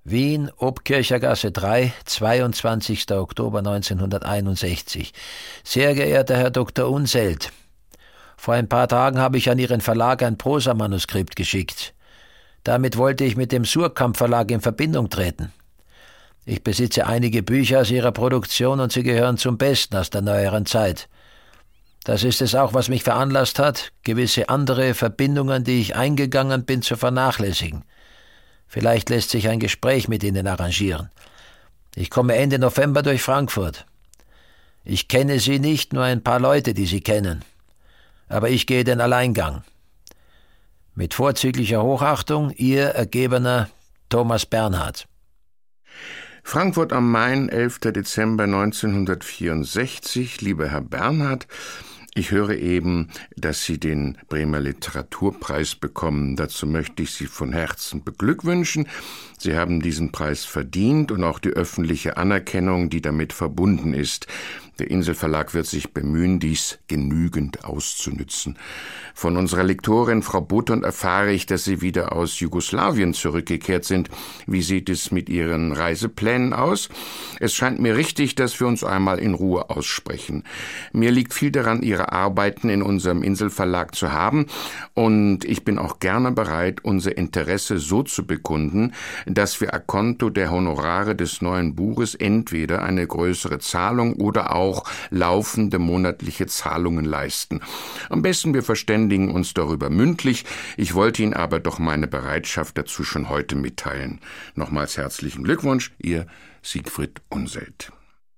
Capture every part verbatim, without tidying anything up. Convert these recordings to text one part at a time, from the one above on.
Wien, Obkirchergasse drei, zweiundzwanzigster Oktober neunzehnhunderteinundsechzig. Sehr geehrter Herr Doktor Unseld, vor ein paar Tagen habe ich an Ihren Verlag ein Prosamanuskript geschickt. Damit wollte ich mit dem Suhrkamp Verlag in Verbindung treten. Ich besitze einige Bücher aus Ihrer Produktion und sie gehören zum Besten aus der neueren Zeit. Das ist es auch, was mich veranlasst hat, gewisse andere Verbindungen, die ich eingegangen bin, zu vernachlässigen. Vielleicht lässt sich ein Gespräch mit Ihnen arrangieren. Ich komme Ende November durch Frankfurt. Ich kenne Sie nicht, nur ein paar Leute, die Sie kennen. Aber ich gehe den Alleingang. Mit vorzüglicher Hochachtung, Ihr ergebener Thomas Bernhard. Frankfurt am Main, elfter Dezember neunzehnhundertvierundsechzig. Lieber Herr Bernhard, ich höre eben, dass Sie den Bremer Literaturpreis bekommen. Dazu möchte ich Sie von Herzen beglückwünschen. Sie haben diesen Preis verdient und auch die öffentliche Anerkennung, die damit verbunden ist. Der Inselverlag wird sich bemühen, dies genügend auszunützen. Von unserer Lektorin Frau Button erfahre ich, dass Sie wieder aus Jugoslawien zurückgekehrt sind. Wie sieht es mit Ihren Reiseplänen aus? Es scheint mir richtig, dass wir uns einmal in Ruhe aussprechen. Mir liegt viel daran, Ihre Arbeiten in unserem Inselverlag zu haben, und ich bin auch gerne bereit, unser Interesse so zu bekunden, dass wir a conto der Honorare des neuen Buches entweder eine größere Zahlung oder auch auch laufende monatliche Zahlungen leisten. Am besten wir verständigen uns darüber mündlich. Ich wollte Ihnen aber doch meine Bereitschaft dazu schon heute mitteilen. Nochmals herzlichen Glückwunsch, Ihr Siegfried Unseld.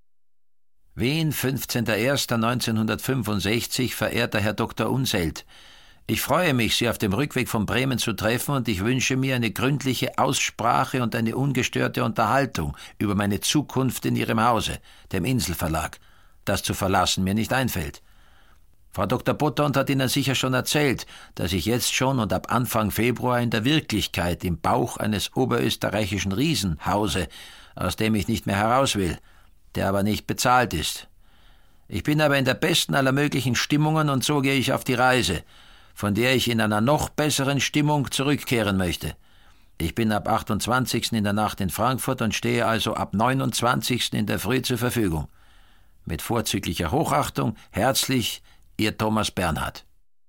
Wien, fünfzehnter erster neunzehnhundertfünfundsechzig, verehrter Herr Doktor Unseld. Ich freue mich, Sie auf dem Rückweg von Bremen zu treffen, und ich wünsche mir eine gründliche Aussprache und eine ungestörte Unterhaltung über meine Zukunft in Ihrem Hause, dem Inselverlag, das zu verlassen mir nicht einfällt. Frau Doktor Buttont hat Ihnen sicher schon erzählt, dass ich jetzt schon und ab Anfang Februar in der Wirklichkeit im Bauch eines oberösterreichischen Riesen hause, aus dem ich nicht mehr heraus will, der aber nicht bezahlt ist. Ich bin aber in der besten aller möglichen Stimmungen, und so gehe ich auf die Reise, von der ich in einer noch besseren Stimmung zurückkehren möchte. Ich bin ab achtundzwanzigsten in der Nacht in Frankfurt und stehe also ab neunundzwanzigsten in der Früh zur Verfügung. Mit vorzüglicher Hochachtung, herzlich, Ihr Thomas Bernhard.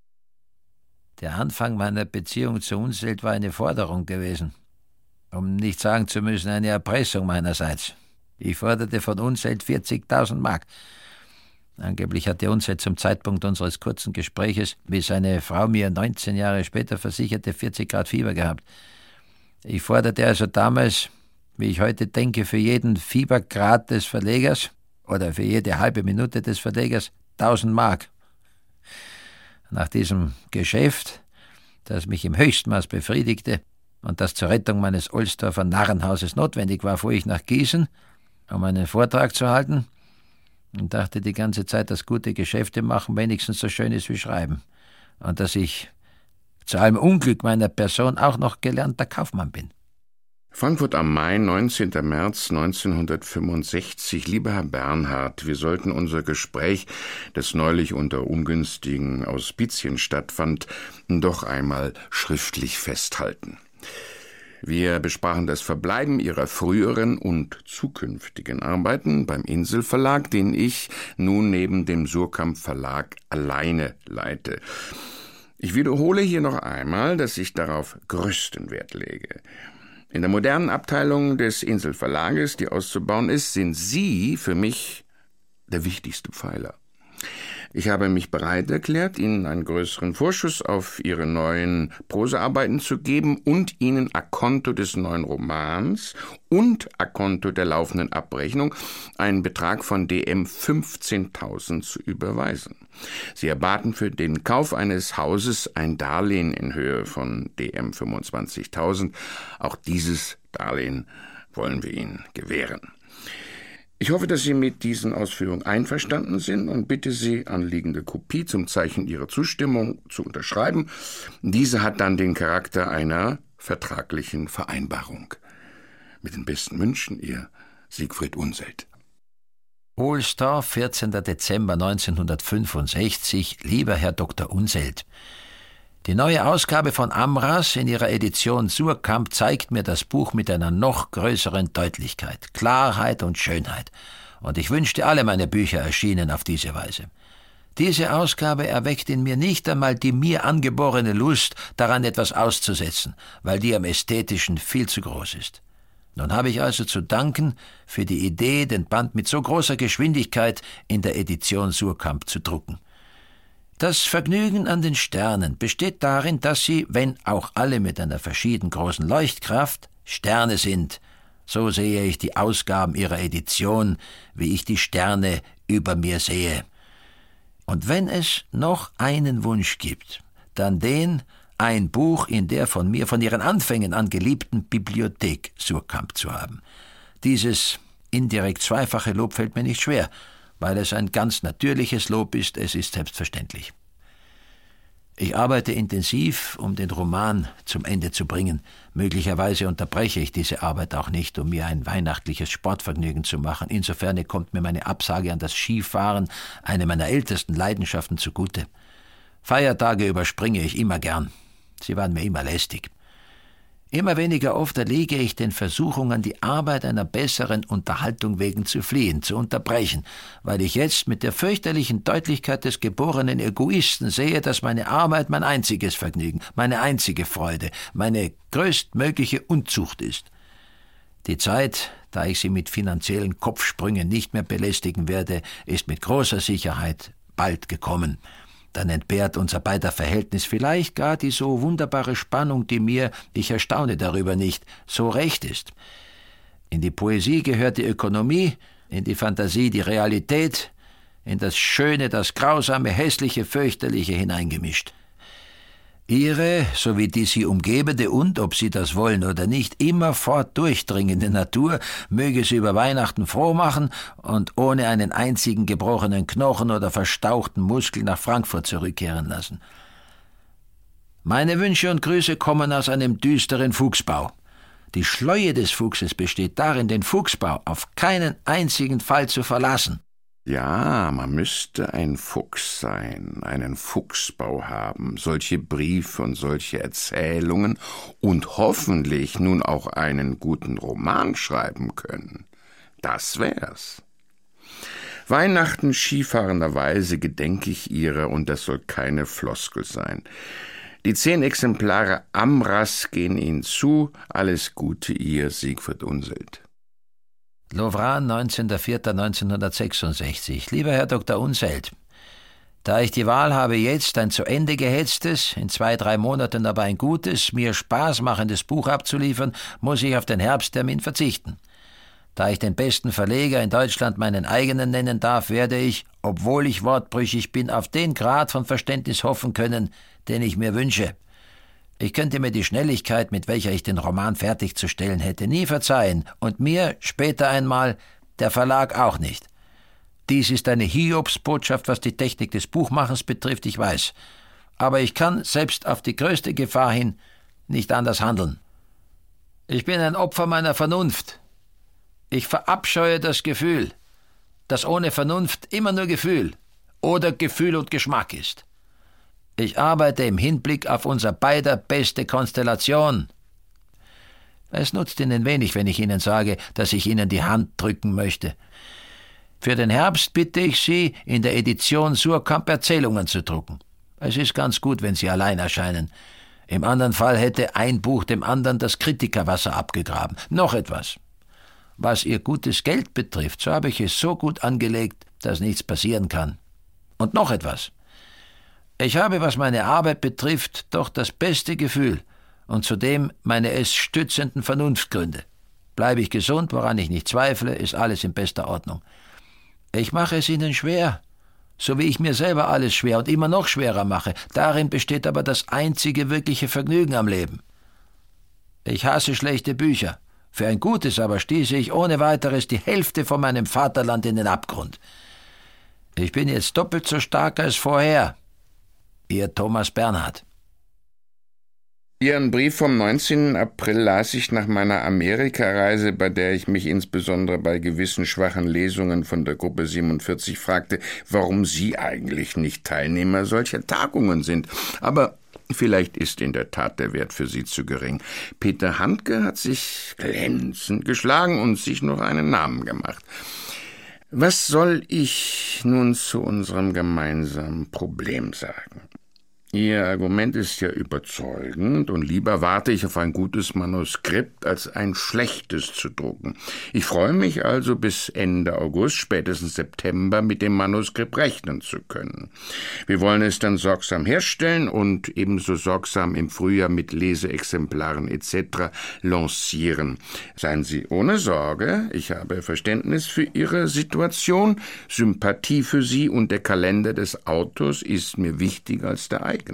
Der Anfang meiner Beziehung zu Unseld war eine Forderung gewesen, um nicht sagen zu müssen, eine Erpressung meinerseits. Ich forderte von Unseld vierzigtausend Mark. Angeblich hatte Unseld zum Zeitpunkt unseres kurzen Gespräches, wie seine Frau mir neunzehn Jahre später versicherte, vierzig Grad Fieber gehabt. Ich forderte also damals, wie ich heute denke, für jeden Fiebergrad des Verlegers oder für jede halbe Minute des Verlegers tausend Mark. Nach diesem Geschäft, das mich im Höchstmaß befriedigte und das zur Rettung meines Ohlsdorfer Narrenhauses notwendig war, fuhr ich nach Gießen, um einen Vortrag zu halten, und dachte die ganze Zeit, dass gute Geschäfte machen wenigstens so schön ist wie Schreiben, und dass ich zu allem Unglück meiner Person auch noch gelernter Kaufmann bin. Frankfurt am Main, neunzehnter März neunzehnhundertfünfundsechzig. Lieber Herr Bernhard, wir sollten unser Gespräch, das neulich unter ungünstigen Auspizien stattfand, doch einmal schriftlich festhalten. Wir besprachen das Verbleiben Ihrer früheren und zukünftigen Arbeiten beim Inselverlag, den ich nun neben dem Suhrkamp Verlag alleine leite. Ich wiederhole hier noch einmal, dass ich darauf größten Wert lege. In der modernen Abteilung des Inselverlages, die auszubauen ist, sind Sie für mich der wichtigste Pfeiler. Ich habe mich bereit erklärt, Ihnen einen größeren Vorschuss auf Ihre neuen Prosaarbeiten zu geben und Ihnen a conto des neuen Romans und a conto der laufenden Abrechnung einen Betrag von D M fünfzehntausend zu überweisen. Sie erbaten für den Kauf eines Hauses ein Darlehen in Höhe von D M fünfundzwanzigtausend. Auch dieses Darlehen wollen wir Ihnen gewähren. Ich hoffe, dass Sie mit diesen Ausführungen einverstanden sind und bitte Sie, anliegende Kopie zum Zeichen Ihrer Zustimmung zu unterschreiben. Diese hat dann den Charakter einer vertraglichen Vereinbarung. Mit den besten Wünschen, Ihr Siegfried Unseld. Ohlsdorf, vierzehnter Dezember neunzehnhundertfünfundsechzig. Lieber Herr Doktor Unseld, Die neue Ausgabe von Amras in ihrer Edition Suhrkamp zeigt mir das Buch mit einer noch größeren Deutlichkeit, Klarheit und Schönheit. Und ich wünschte, alle meine Bücher erschienen auf diese Weise. Diese Ausgabe erweckt in mir nicht einmal die mir angeborene Lust, daran etwas auszusetzen, weil die am Ästhetischen viel zu groß ist. Nun habe ich also zu danken für die Idee, den Band mit so großer Geschwindigkeit in der Edition Suhrkamp zu drucken. Das Vergnügen an den Sternen besteht darin, dass sie, wenn auch alle mit einer verschieden großen Leuchtkraft, Sterne sind. So sehe ich die Ausgaben ihrer Edition, wie ich die Sterne über mir sehe. Und wenn es noch einen Wunsch gibt, dann den, ein Buch in der von mir von ihren Anfängen an geliebten Bibliothek Suhrkamp zu haben. Dieses indirekt zweifache Lob fällt mir nicht schwer, weil es ein ganz natürliches Lob ist, es ist selbstverständlich. Ich arbeite intensiv, um den Roman zum Ende zu bringen. Möglicherweise unterbreche ich diese Arbeit auch nicht, um mir ein weihnachtliches Sportvergnügen zu machen. Insofern kommt mir meine Absage an das Skifahren, eine meiner ältesten Leidenschaften, zugute. Feiertage überspringe ich immer gern. Sie waren mir immer lästig. Immer weniger oft erliege ich den Versuchungen, die Arbeit einer besseren Unterhaltung wegen zu fliehen, zu unterbrechen, weil ich jetzt mit der fürchterlichen Deutlichkeit des geborenen Egoisten sehe, dass meine Arbeit mein einziges Vergnügen, meine einzige Freude, meine größtmögliche Unzucht ist. Die Zeit, da ich Sie mit finanziellen Kopfsprüngen nicht mehr belästigen werde, ist mit großer Sicherheit bald gekommen. Dann entbehrt unser beider Verhältnis vielleicht gar die so wunderbare Spannung, die mir, ich erstaune darüber nicht, so recht ist. In die Poesie gehört die Ökonomie, in die Fantasie die Realität, in das Schöne, das Grausame, Hässliche, Fürchterliche hineingemischt. Ihre, sowie die sie umgebende und, ob sie das wollen oder nicht, immerfort durchdringende Natur möge sie über Weihnachten froh machen und ohne einen einzigen gebrochenen Knochen oder verstauchten Muskel nach Frankfurt zurückkehren lassen. Meine Wünsche und Grüße kommen aus einem düsteren Fuchsbau. Die Schleue des Fuchses besteht darin, den Fuchsbau auf keinen einzigen Fall zu verlassen. Ja, man müsste ein Fuchs sein, einen Fuchsbau haben, solche Briefe und solche Erzählungen und hoffentlich nun auch einen guten Roman schreiben können. Das wär's. Weihnachten skifahrenderweise gedenke ich Ihrer, und das soll keine Floskel sein. Die zehn Exemplare Amras gehen Ihnen zu. Alles Gute, Ihr Siegfried Unseld. Lovran, neunzehnter vierter neunzehnhundertsechsundsechzig. Lieber Herr Doktor Unseld, da ich die Wahl habe, jetzt ein zu Ende gehetztes, in zwei, drei Monaten aber ein gutes, mir Spaß machendes Buch abzuliefern, muss ich auf den Herbsttermin verzichten. Da ich den besten Verleger in Deutschland meinen eigenen nennen darf, werde ich, obwohl ich wortbrüchig bin, auf den Grad von Verständnis hoffen können, den ich mir wünsche. Ich könnte mir die Schnelligkeit, mit welcher ich den Roman fertigzustellen hätte, nie verzeihen und mir später einmal der Verlag auch nicht. Dies ist eine Hiobsbotschaft, was die Technik des Buchmachens betrifft, ich weiß. Aber ich kann, selbst auf die größte Gefahr hin, nicht anders handeln. Ich bin ein Opfer meiner Vernunft. Ich verabscheue das Gefühl, das ohne Vernunft immer nur Gefühl oder Gefühl und Geschmack ist. Ich arbeite im Hinblick auf unser beider beste Konstellation. Es nutzt Ihnen wenig, wenn ich Ihnen sage, dass ich Ihnen die Hand drücken möchte. Für den Herbst bitte ich Sie, in der Edition Suhrkamp Erzählungen zu drucken. Es ist ganz gut, wenn Sie allein erscheinen. Im anderen Fall hätte ein Buch dem anderen das Kritikerwasser abgegraben. Noch etwas. Was Ihr gutes Geld betrifft, so habe ich es so gut angelegt, dass nichts passieren kann. Und noch etwas. Ich habe, was meine Arbeit betrifft, doch das beste Gefühl und zudem meine es stützenden Vernunftgründe. Bleibe ich gesund, woran ich nicht zweifle, ist alles in bester Ordnung. Ich mache es Ihnen schwer, so wie ich mir selber alles schwer und immer noch schwerer mache. Darin besteht aber das einzige wirkliche Vergnügen am Leben. Ich hasse schlechte Bücher. Für ein gutes aber stieße ich ohne weiteres die Hälfte von meinem Vaterland in den Abgrund. Ich bin jetzt doppelt so stark als vorher. Ihr Thomas Bernhard. Ihren Brief vom neunzehnten April las ich nach meiner Amerikareise, bei der ich mich insbesondere bei gewissen schwachen Lesungen von der Gruppe siebenundvierzig fragte, warum Sie eigentlich nicht Teilnehmer solcher Tagungen sind. Aber Vielleicht ist in der Tat der Wert für Sie zu gering. Peter Handke hat sich glänzend geschlagen und sich noch einen Namen gemacht. Was soll ich nun zu unserem gemeinsamen Problem sagen? Ihr Argument ist ja überzeugend, und lieber warte ich auf ein gutes Manuskript, als ein schlechtes zu drucken. Ich freue mich also, bis Ende August, spätestens September mit dem Manuskript rechnen zu können. Wir wollen es dann sorgsam herstellen und ebenso sorgsam im Frühjahr mit Leseexemplaren et cetera lancieren. Seien Sie ohne Sorge, ich habe Verständnis für Ihre Situation, Sympathie für Sie, und der Kalender des Autors ist mir wichtiger als der eigene.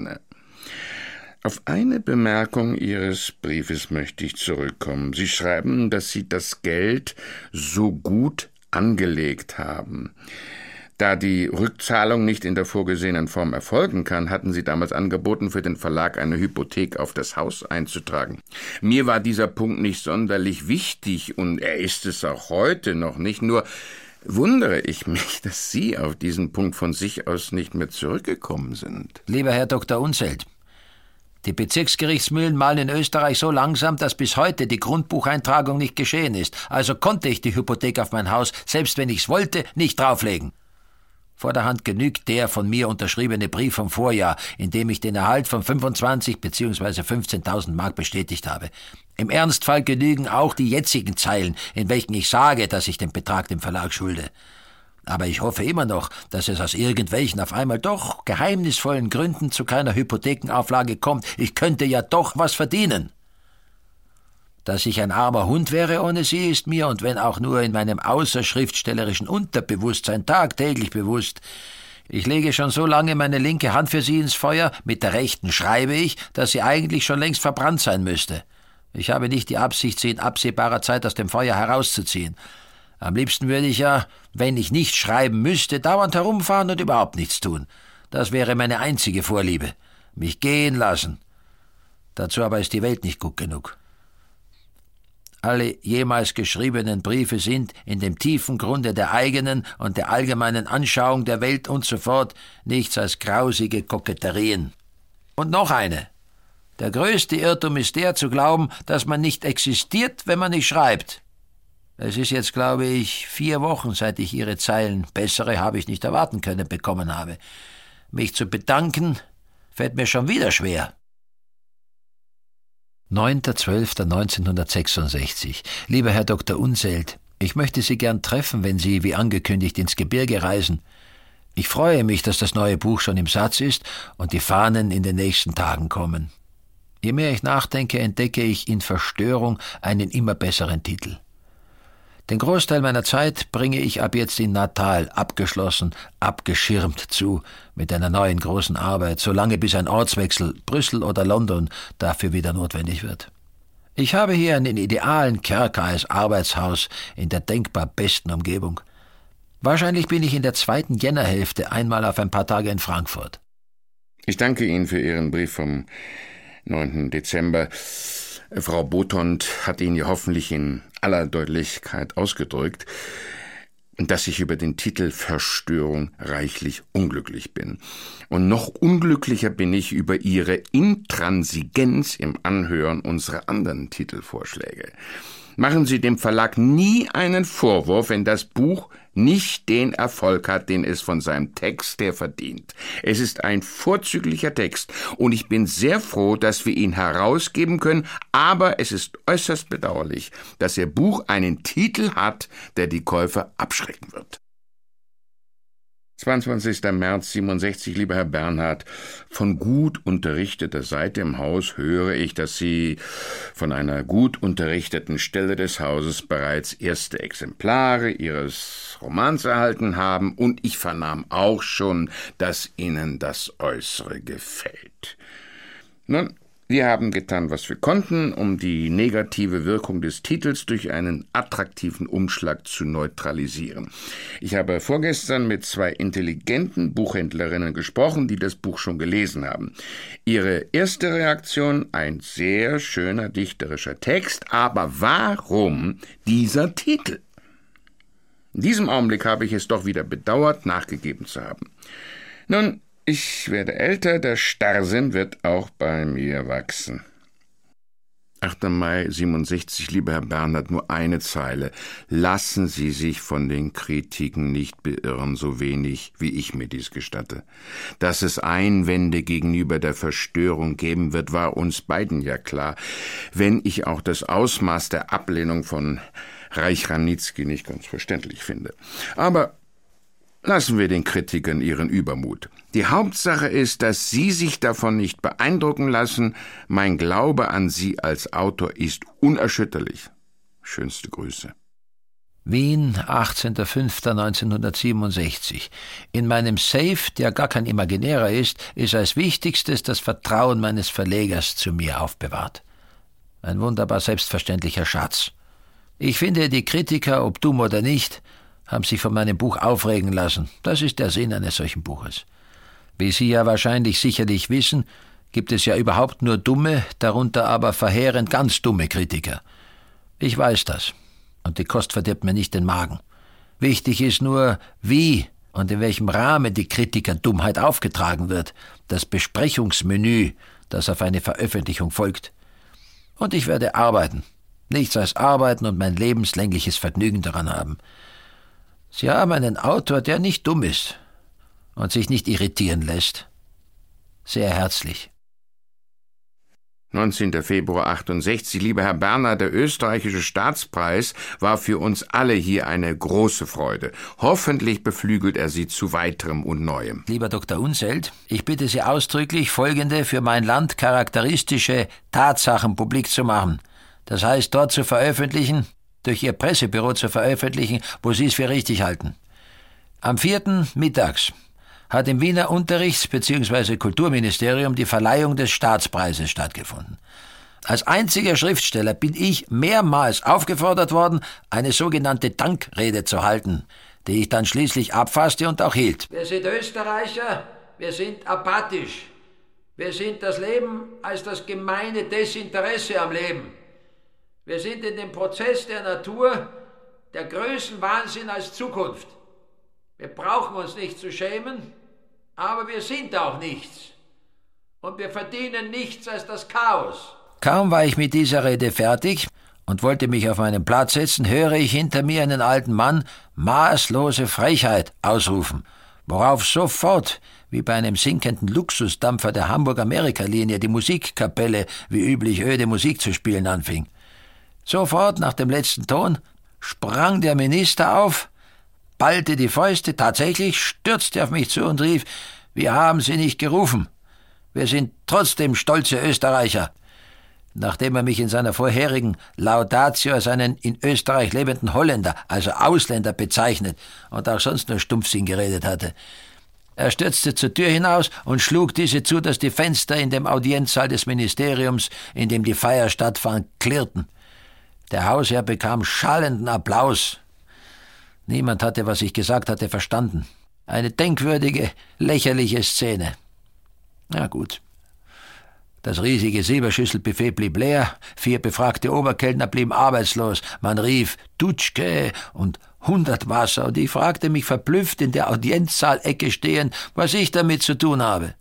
Auf eine Bemerkung Ihres Briefes möchte ich zurückkommen. Sie schreiben, dass Sie das Geld so gut angelegt haben. Da die Rückzahlung nicht in der vorgesehenen Form erfolgen kann, hatten Sie damals angeboten, für den Verlag eine Hypothek auf das Haus einzutragen. Mir war dieser Punkt nicht sonderlich wichtig, und er ist es auch heute noch nicht, nur wundere ich mich, dass Sie auf diesen Punkt von sich aus nicht mehr zurückgekommen sind. Lieber Herr Doktor Unseld, die Bezirksgerichtsmühlen malen in Österreich so langsam, dass bis heute die Grundbucheintragung nicht geschehen ist. Also konnte ich die Hypothek auf mein Haus, selbst wenn ich's wollte, nicht drauflegen. Vorderhand genügt der von mir unterschriebene Brief vom Vorjahr, in dem ich den Erhalt von fünfundzwanzig bzw. fünfzehntausend Mark bestätigt habe. Im Ernstfall genügen auch die jetzigen Zeilen, in welchen ich sage, dass ich den Betrag dem Verlag schulde. Aber ich hoffe immer noch, dass es aus irgendwelchen auf einmal doch geheimnisvollen Gründen zu keiner Hypothekenauflage kommt. Ich könnte ja doch was verdienen. Dass ich ein armer Hund wäre ohne sie, ist mir, und wenn auch nur in meinem außerschriftstellerischen Unterbewusstsein, tagtäglich bewusst. Ich lege schon so lange meine linke Hand für sie ins Feuer, mit der rechten schreibe ich, dass sie eigentlich schon längst verbrannt sein müsste. Ich habe nicht die Absicht, sie in absehbarer Zeit aus dem Feuer herauszuziehen. Am liebsten würde ich ja, wenn ich nicht schreiben müsste, dauernd herumfahren und überhaupt nichts tun. Das wäre meine einzige Vorliebe. Mich gehen lassen. Dazu aber ist die Welt nicht gut genug. Alle jemals geschriebenen Briefe sind in dem tiefen Grunde der eigenen und der allgemeinen Anschauung der Welt und so fort nichts als grausige Koketterien. Und noch eine. Der größte Irrtum ist der, zu glauben, dass man nicht existiert, wenn man nicht schreibt. Es ist jetzt, glaube ich, vier Wochen, seit ich Ihre Zeilen, bessere habe ich nicht erwarten können, bekommen habe. Mich zu bedanken, fällt mir schon wieder schwer. neunter zwölfter neunzehnhundertsechsundsechzig. Lieber Herr Doktor Unseld, ich möchte Sie gern treffen, wenn Sie, wie angekündigt, ins Gebirge reisen. Ich freue mich, dass das neue Buch schon im Satz ist und die Fahnen in den nächsten Tagen kommen. Je mehr ich nachdenke, entdecke ich in Verstörung einen immer besseren Titel. Den Großteil meiner Zeit bringe ich ab jetzt in Natal, abgeschlossen, abgeschirmt zu, mit einer neuen großen Arbeit, solange bis ein Ortswechsel, Brüssel oder London, dafür wieder notwendig wird. Ich habe hier einen idealen Kerker als Arbeitshaus in der denkbar besten Umgebung. Wahrscheinlich bin ich in der zweiten Jännerhälfte einmal auf ein paar Tage in Frankfurt. Ich danke Ihnen für Ihren Brief vom neunten Dezember. Frau Botond hat ihn ja hoffentlich in aller Deutlichkeit ausgedrückt, dass ich über den Titel Verstörung reichlich unglücklich bin. Und noch unglücklicher bin ich über Ihre Intransigenz im Anhören unserer anderen Titelvorschläge. Machen Sie dem Verlag nie einen Vorwurf, wenn das Buch nicht den Erfolg hat, den es von seinem Text her verdient. Es ist ein vorzüglicher Text und ich bin sehr froh, dass wir ihn herausgeben können, aber es ist äußerst bedauerlich, dass Ihr Buch einen Titel hat, der die Käufer abschrecken wird. zweiundzwanzigster März siebenundsechzig, lieber Herr Bernhard, von gut unterrichteter Seite im Haus höre ich, dass Sie von einer gut unterrichteten Stelle des Hauses bereits erste Exemplare Ihres Romans erhalten haben, und ich vernahm auch schon, dass Ihnen das Äußere gefällt. Nun, wir haben getan, was wir konnten, um die negative Wirkung des Titels durch einen attraktiven Umschlag zu neutralisieren. Ich habe vorgestern mit zwei intelligenten Buchhändlerinnen gesprochen, die das Buch schon gelesen haben. Ihre erste Reaktion: ein sehr schöner dichterischer Text, aber warum dieser Titel? In diesem Augenblick habe ich es doch wieder bedauert, nachgegeben zu haben. Nun, Ich werde älter, der Starrsinn wird auch bei mir wachsen. achter Mai siebenundsechzig, lieber Herr Bernhard, nur eine Zeile. Lassen Sie sich von den Kritiken nicht beirren, so wenig wie ich mir dies gestatte. Dass es Einwände gegenüber der Verstörung geben wird, war uns beiden ja klar, wenn ich auch das Ausmaß der Ablehnung von Reich-Ranitzky nicht ganz verständlich finde. Aber lassen wir den Kritikern ihren Übermut. Die Hauptsache ist, dass Sie sich davon nicht beeindrucken lassen. Mein Glaube an Sie als Autor ist unerschütterlich. Schönste Grüße. Wien, achtzehnter fünfter neunzehnhundertsiebenundsechzig. In meinem Safe, der gar kein imaginärer ist, ist als Wichtigstes das Vertrauen meines Verlegers zu mir aufbewahrt. Ein wunderbar selbstverständlicher Schatz. Ich finde, die Kritiker, ob dumm oder nicht, haben sich von meinem Buch aufregen lassen. Das ist der Sinn eines solchen Buches. Wie Sie ja wahrscheinlich sicherlich wissen, gibt es ja überhaupt nur dumme, darunter aber verheerend ganz dumme Kritiker. Ich weiß das. Und die Kost verdirbt mir nicht den Magen. Wichtig ist nur, wie und in welchem Rahmen die Kritikerdummheit aufgetragen wird. Das Besprechungsmenü, das auf eine Veröffentlichung folgt. Und ich werde arbeiten. Nichts als arbeiten und mein lebenslängliches Vergnügen daran haben. Sie haben einen Autor, der nicht dumm ist und sich nicht irritieren lässt. Sehr herzlich. neunzehnter Februar achtundsechzig. Lieber Herr Bernhard, der österreichische Staatspreis war für uns alle hier eine große Freude. Hoffentlich beflügelt er Sie zu weiterem und Neuem. Lieber Doktor Unseld, ich bitte Sie ausdrücklich, folgende für mein Land charakteristische Tatsachen publik zu machen. Das heißt, dort zu veröffentlichen, durch Ihr Pressebüro zu veröffentlichen, wo Sie es für richtig halten. Am vierten mittags hat im Wiener Unterrichts- bzw. Kulturministerium die Verleihung des Staatspreises stattgefunden. Als einziger Schriftsteller bin ich mehrmals aufgefordert worden, eine sogenannte Dankrede zu halten, die ich dann schließlich abfasste und auch hielt. Wir sind Österreicher, wir sind apathisch. Wir sind das Leben als das gemeine Desinteresse am Leben. Wir sind in dem Prozess der Natur der Größenwahnsinn als Zukunft. Wir brauchen uns nicht zu schämen, aber wir sind auch nichts. Und wir verdienen nichts als das Chaos. Kaum war ich mit dieser Rede fertig und wollte mich auf meinen Platz setzen, höre ich hinter mir einen alten Mann maßlose Frechheit ausrufen, worauf sofort, wie bei einem sinkenden Luxusdampfer der Hamburg-Amerika-Linie, die Musikkapelle wie üblich öde Musik zu spielen anfing. Sofort nach dem letzten Ton sprang der Minister auf, ballte die Fäuste, tatsächlich stürzte auf mich zu und rief: Wir haben Sie nicht gerufen. Wir sind trotzdem stolze Österreicher. Nachdem er mich in seiner vorherigen Laudatio als einen in Österreich lebenden Holländer, also Ausländer, bezeichnet und auch sonst nur Stumpfsinn geredet hatte. Er stürzte zur Tür hinaus und schlug diese zu, dass die Fenster in dem Audienzsaal des Ministeriums, in dem die Feier stattfand, klirrten. Der Hausherr bekam schallenden Applaus. Niemand hatte, was ich gesagt hatte, verstanden. Eine denkwürdige, lächerliche Szene. Na gut. Das riesige Silberschüsselbuffet blieb leer, vier befragte Oberkellner blieben arbeitslos. Man rief Dutschke und hundert Wasser, und ich fragte mich verblüfft in der Audienzsaalecke stehend, was ich damit zu tun habe.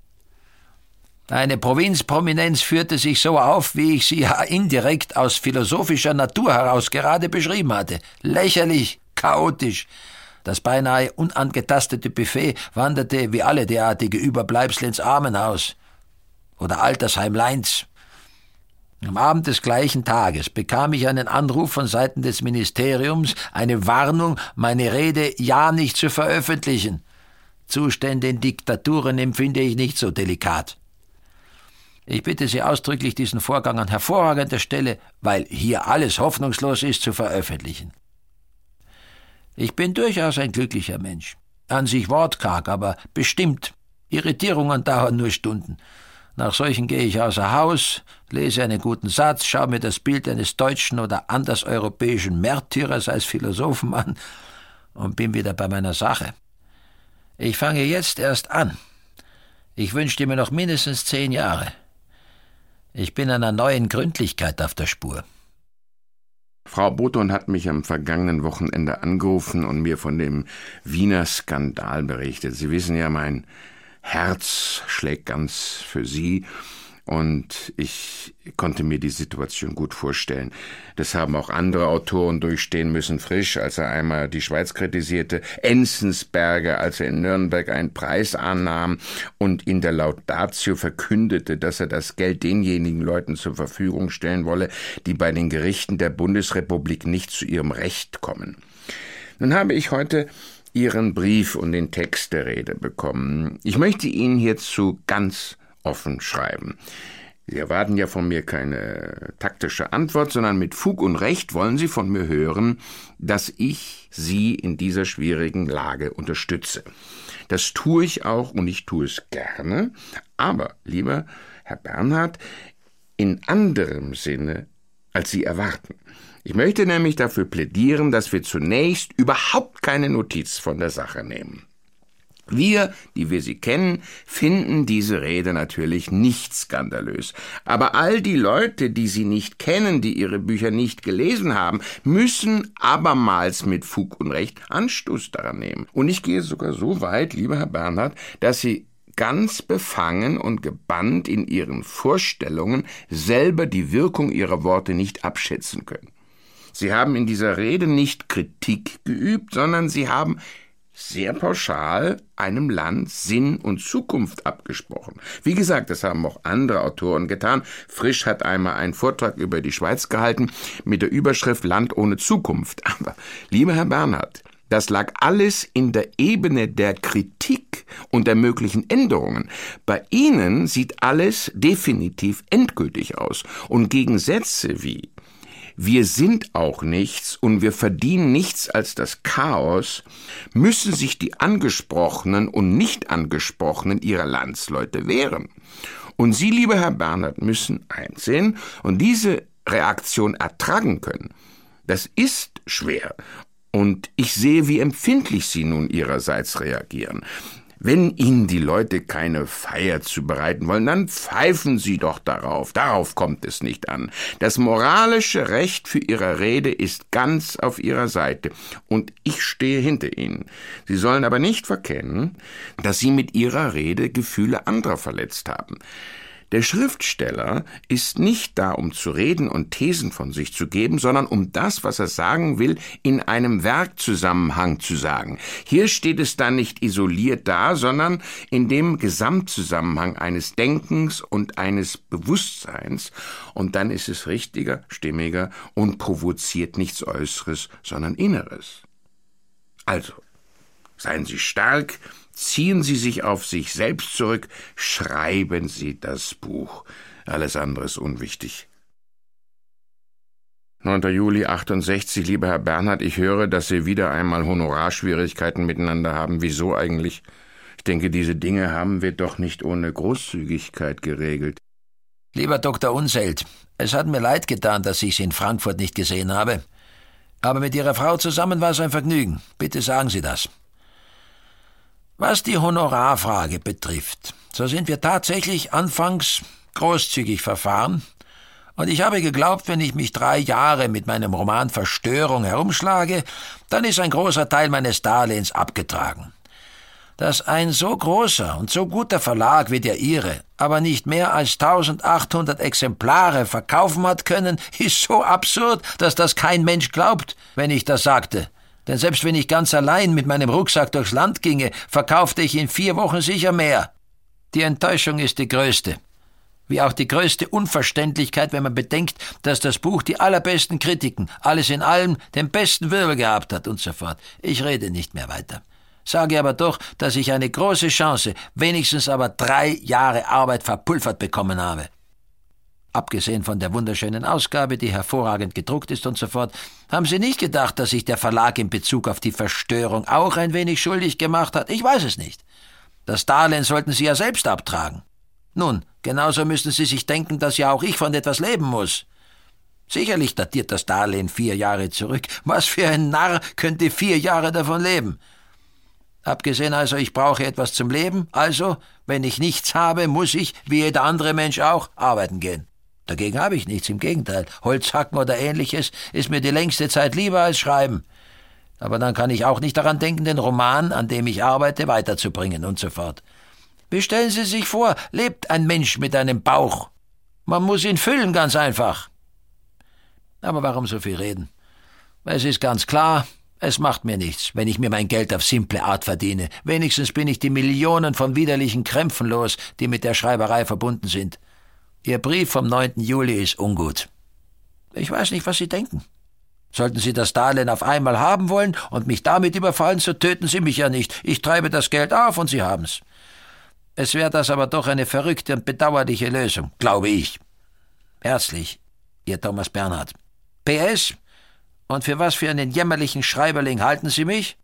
Eine Provinzprominenz führte sich so auf, wie ich sie ja indirekt aus philosophischer Natur heraus gerade beschrieben hatte. Lächerlich, chaotisch. Das beinahe unangetastete Buffet wanderte wie alle derartige Überbleibsel ins Armenhaus oder Altersheim Leins. Am Abend des gleichen Tages bekam ich einen Anruf von Seiten des Ministeriums, eine Warnung, meine Rede ja nicht zu veröffentlichen. Zustände in Diktaturen empfinde ich nicht so delikat. Ich bitte Sie ausdrücklich, diesen Vorgang an hervorragender Stelle, weil hier alles hoffnungslos ist, zu veröffentlichen. Ich bin durchaus ein glücklicher Mensch. An sich wortkarg, aber bestimmt. Irritierungen dauern nur Stunden. Nach solchen gehe ich außer Haus, lese einen guten Satz, schaue mir das Bild eines deutschen oder anderseuropäischen Märtyrers als Philosophen an und bin wieder bei meiner Sache. Ich fange jetzt erst an. Ich wünschte mir noch mindestens zehn Jahre. Ich bin einer neuen Gründlichkeit auf der Spur. Frau Boton hat mich am vergangenen Wochenende angerufen und mir von dem Wiener Skandal berichtet. Sie wissen ja, mein Herz schlägt ganz für Sie. Und ich konnte mir die Situation gut vorstellen. Das haben auch andere Autoren durchstehen müssen. Frisch, als er einmal die Schweiz kritisierte, Enzensberger, als er in Nürnberg einen Preis annahm und in der Laudatio verkündete, dass er das Geld denjenigen Leuten zur Verfügung stellen wolle, die bei den Gerichten der Bundesrepublik nicht zu ihrem Recht kommen. Nun habe ich heute Ihren Brief und den Text der Rede bekommen. Ich möchte Ihnen hierzu ganz offen schreiben. Sie erwarten ja von mir keine taktische Antwort, sondern mit Fug und Recht wollen Sie von mir hören, dass ich Sie in dieser schwierigen Lage unterstütze. Das tue ich auch und ich tue es gerne, aber, lieber Herr Bernhard, in anderem Sinne, als Sie erwarten. Ich möchte nämlich dafür plädieren, dass wir zunächst überhaupt keine Notiz von der Sache nehmen. Wir, die wir sie kennen, finden diese Rede natürlich nicht skandalös. Aber all die Leute, die sie nicht kennen, die ihre Bücher nicht gelesen haben, müssen abermals mit Fug und Recht Anstoß daran nehmen. Und ich gehe sogar so weit, lieber Herr Bernhard, dass Sie ganz befangen und gebannt in Ihren Vorstellungen selber die Wirkung Ihrer Worte nicht abschätzen können. Sie haben in dieser Rede nicht Kritik geübt, sondern Sie haben sehr pauschal einem Land Sinn und Zukunft abgesprochen. Wie gesagt, das haben auch andere Autoren getan. Frisch hat einmal einen Vortrag über die Schweiz gehalten mit der Überschrift Land ohne Zukunft. Aber, lieber Herr Bernhard, das lag alles in der Ebene der Kritik und der möglichen Änderungen. Bei Ihnen sieht alles definitiv endgültig aus. Und gegen Sätze wie wir sind auch nichts und wir verdienen nichts als das Chaos, müssen sich die Angesprochenen und Nicht-Angesprochenen ihrer Landsleute wehren. Und Sie, lieber Herr Bernhard, müssen einsehen und diese Reaktion ertragen können. Das ist schwer und ich sehe, wie empfindlich Sie nun Ihrerseits reagieren. Wenn Ihnen die Leute keine Feier zubereiten wollen, dann pfeifen Sie doch darauf. Darauf kommt es nicht an. Das moralische Recht für Ihre Rede ist ganz auf Ihrer Seite. Und ich stehe hinter Ihnen. Sie sollen aber nicht verkennen, dass Sie mit Ihrer Rede Gefühle anderer verletzt haben. Der Schriftsteller ist nicht da, um zu reden und Thesen von sich zu geben, sondern um das, was er sagen will, in einem Werkzusammenhang zu sagen. Hier steht es dann nicht isoliert da, sondern in dem Gesamtzusammenhang eines Denkens und eines Bewusstseins. Und dann ist es richtiger, stimmiger und provoziert nichts Äußeres, sondern Inneres. Also, seien Sie stark, ziehen Sie sich auf sich selbst zurück, schreiben Sie das Buch. Alles andere ist unwichtig. neunter Juli achtundsechzig, lieber Herr Bernhard, ich höre, dass Sie wieder einmal Honorarschwierigkeiten miteinander haben. Wieso eigentlich? Ich denke, diese Dinge haben wir doch nicht ohne Großzügigkeit geregelt. Lieber Doktor Unseld, es hat mir leid getan, dass ich Sie in Frankfurt nicht gesehen habe. Aber mit Ihrer Frau zusammen war es ein Vergnügen. Bitte sagen Sie das. Was die Honorarfrage betrifft, so sind wir tatsächlich anfangs großzügig verfahren, und ich habe geglaubt, wenn ich mich drei Jahre mit meinem Roman Verstörung herumschlage, dann ist ein großer Teil meines Darlehens abgetragen. Dass ein so großer und so guter Verlag wie der Ihre aber nicht mehr als eintausendachthundert Exemplare verkaufen hat können, ist so absurd, dass das kein Mensch glaubt, wenn ich das sagte. Denn selbst wenn ich ganz allein mit meinem Rucksack durchs Land ginge, verkaufte ich in vier Wochen sicher mehr. Die Enttäuschung ist die größte. Wie auch die größte Unverständlichkeit, wenn man bedenkt, dass das Buch die allerbesten Kritiken, alles in allem den besten Wirbel gehabt hat und so fort. Ich rede nicht mehr weiter. Sage aber doch, dass ich eine große Chance, wenigstens aber drei Jahre Arbeit verpulvert bekommen habe. Abgesehen von der wunderschönen Ausgabe, die hervorragend gedruckt ist und so fort, haben Sie nicht gedacht, dass sich der Verlag in Bezug auf die Verstörung auch ein wenig schuldig gemacht hat? Ich weiß es nicht. Das Darlehen sollten Sie ja selbst abtragen. Nun, genauso müssen Sie sich denken, dass ja auch ich von etwas leben muss. Sicherlich datiert das Darlehen vier Jahre zurück. Was für ein Narr könnte vier Jahre davon leben? Abgesehen also, ich brauche etwas zum Leben, also, wenn ich nichts habe, muss ich, wie jeder andere Mensch auch, arbeiten gehen. Dagegen habe ich nichts, im Gegenteil. Holzhacken oder Ähnliches ist mir die längste Zeit lieber als Schreiben. Aber dann kann ich auch nicht daran denken, den Roman, an dem ich arbeite, weiterzubringen und so fort. Wie stellen Sie sich vor, lebt ein Mensch mit einem Bauch? Man muss ihn füllen, ganz einfach. Aber warum so viel reden? Es ist ganz klar, es macht mir nichts, wenn ich mir mein Geld auf simple Art verdiene. Wenigstens bin ich die Millionen von widerlichen Krämpfen los, die mit der Schreiberei verbunden sind. Ihr Brief vom neunten Juli ist ungut. Ich weiß nicht, was Sie denken. Sollten Sie das Darlehen auf einmal haben wollen und mich damit überfallen, so töten Sie mich ja nicht. Ich treibe das Geld auf und Sie haben's. Es wäre das aber doch eine verrückte und bedauerliche Lösung, glaube ich. Herzlich, Ihr Thomas Bernhard. P S Und für was für einen jämmerlichen Schreiberling halten Sie mich?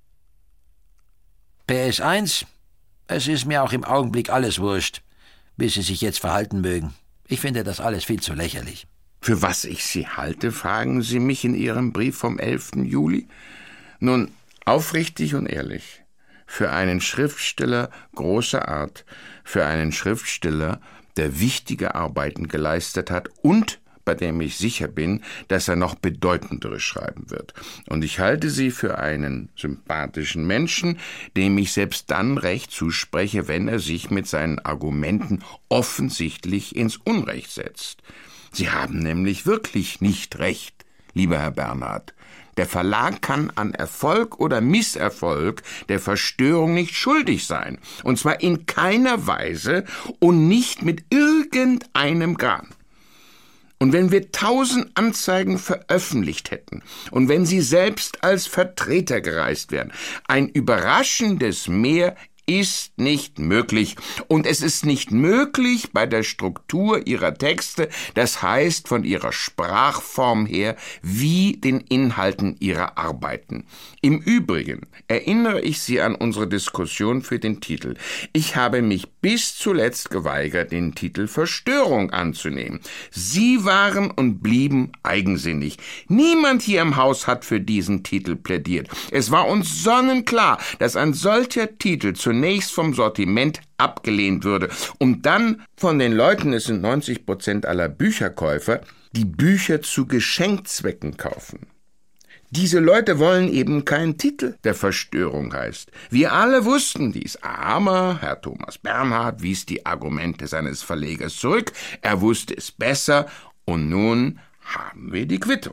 P S eins Es ist mir auch im Augenblick alles wurscht, wie Sie sich jetzt verhalten mögen. Ich finde das alles viel zu lächerlich. Für was ich Sie halte, fragen Sie mich in Ihrem Brief vom elften Juli? Nun, aufrichtig und ehrlich, für einen Schriftsteller großer Art, für einen Schriftsteller, der wichtige Arbeiten geleistet hat und bei dem ich sicher bin, dass er noch bedeutendere schreiben wird. Und ich halte Sie für einen sympathischen Menschen, dem ich selbst dann Recht zuspreche, wenn er sich mit seinen Argumenten offensichtlich ins Unrecht setzt. Sie haben nämlich wirklich nicht recht, lieber Herr Bernhard. Der Verlag kann an Erfolg oder Misserfolg der Verstörung nicht schuldig sein, und zwar in keiner Weise und nicht mit irgendeinem Gram. Und wenn wir tausend Anzeigen veröffentlicht hätten und wenn Sie selbst als Vertreter gereist wären, ein überraschendes Mehr ist nicht möglich. Und es ist nicht möglich bei der Struktur Ihrer Texte, das heißt von Ihrer Sprachform her, wie den Inhalten Ihrer Arbeiten. Im Übrigen erinnere ich Sie an unsere Diskussion für den Titel. Ich habe mich bis zuletzt geweigert, den Titel Verstörung anzunehmen. Sie waren und blieben eigensinnig. Niemand hier im Haus hat für diesen Titel plädiert. Es war uns sonnenklar, dass ein solcher Titel zunächst vom Sortiment abgelehnt würde und dann von den Leuten, es sind neunzig Prozent aller Bücherkäufer, die Bücher zu Geschenkzwecken kaufen. Diese Leute wollen eben keinen Titel, der Verstörung heißt. Wir alle wussten dies, aber Herr Thomas Bernhard wies die Argumente seines Verlegers zurück, er wusste es besser und nun haben wir die Quittung.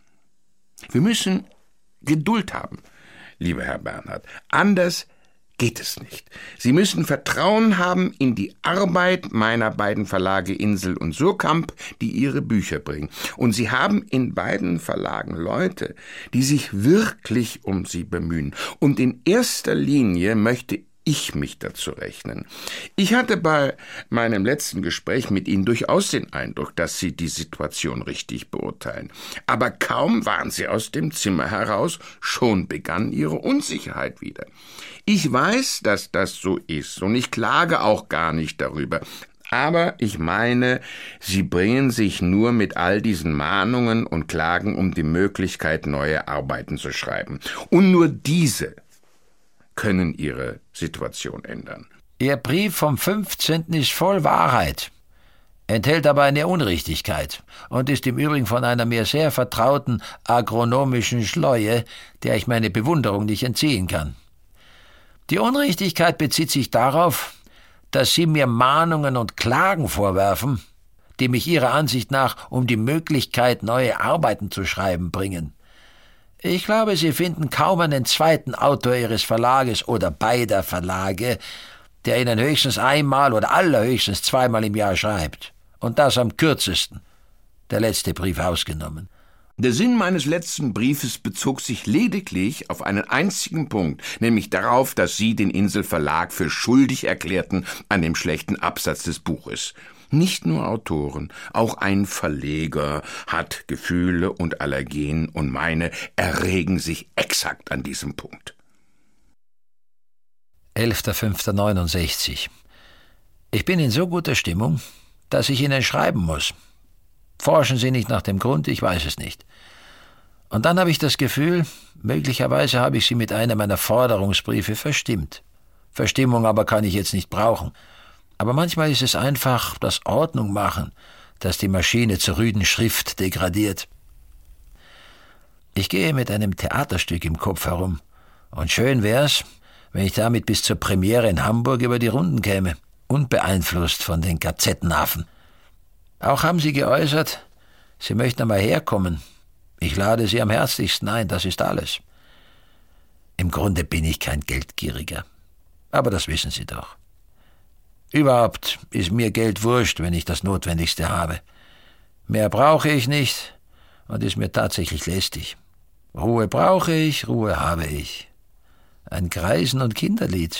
Wir müssen Geduld haben, lieber Herr Bernhard, anders geht es nicht. Sie müssen Vertrauen haben in die Arbeit meiner beiden Verlage Insel und Surkamp, die ihre Bücher bringen. Und Sie haben in beiden Verlagen Leute, die sich wirklich um sie bemühen. Und in erster Linie möchte ich mich dazu rechnen. Ich hatte bei meinem letzten Gespräch mit Ihnen durchaus den Eindruck, dass Sie die Situation richtig beurteilen. Aber kaum waren Sie aus dem Zimmer heraus, schon begann Ihre Unsicherheit wieder. Ich weiß, dass das so ist und ich klage auch gar nicht darüber. Aber ich meine, Sie bringen sich nur mit all diesen Mahnungen und Klagen um die Möglichkeit, neue Arbeiten zu schreiben. Und nur diese können Ihre Situation ändern. Ihr Brief vom fünfzehnten ist voll Wahrheit, enthält aber eine Unrichtigkeit und ist im Übrigen von einer mir sehr vertrauten agronomischen Schleue, der ich meine Bewunderung nicht entziehen kann. Die Unrichtigkeit bezieht sich darauf, dass Sie mir Mahnungen und Klagen vorwerfen, die mich Ihrer Ansicht nach um die Möglichkeit, neue Arbeiten zu schreiben, bringen. Ich glaube, Sie finden kaum einen zweiten Autor Ihres Verlages oder beider Verlage, der Ihnen höchstens einmal oder allerhöchstens zweimal im Jahr schreibt. Und das am kürzesten. Der letzte Brief ausgenommen. Der Sinn meines letzten Briefes bezog sich lediglich auf einen einzigen Punkt, nämlich darauf, dass Sie den Insel-Verlag für schuldig erklärten an dem schlechten Absatz des Buches. Nicht nur Autoren, auch ein Verleger hat Gefühle und Allergien und meine erregen sich exakt an diesem Punkt. elfter fünfter neunundsechzig. Ich bin in so guter Stimmung, dass ich Ihnen schreiben muss. Forschen Sie nicht nach dem Grund, ich weiß es nicht. Und dann habe ich das Gefühl, möglicherweise habe ich Sie mit einem meiner Forderungsbriefe verstimmt. Verstimmung aber kann ich jetzt nicht brauchen. Aber manchmal ist es einfach das Ordnung machen, das die Maschine zur rüden Schrift degradiert. Ich gehe mit einem Theaterstück im Kopf herum. Und schön wär's, wenn ich damit bis zur Premiere in Hamburg über die Runden käme. unbeeinflusst von den Gazettenaffen. Auch haben Sie geäußert, Sie möchten einmal herkommen. Ich lade Sie am herzlichsten ein, das ist alles. Im Grunde bin ich kein Geldgieriger, aber das wissen Sie doch. Überhaupt ist mir Geld wurscht, wenn ich das Notwendigste habe. Mehr brauche ich nicht und ist mir tatsächlich lästig. Ruhe brauche ich, Ruhe habe ich. Ein Greisen- und Kinderlied.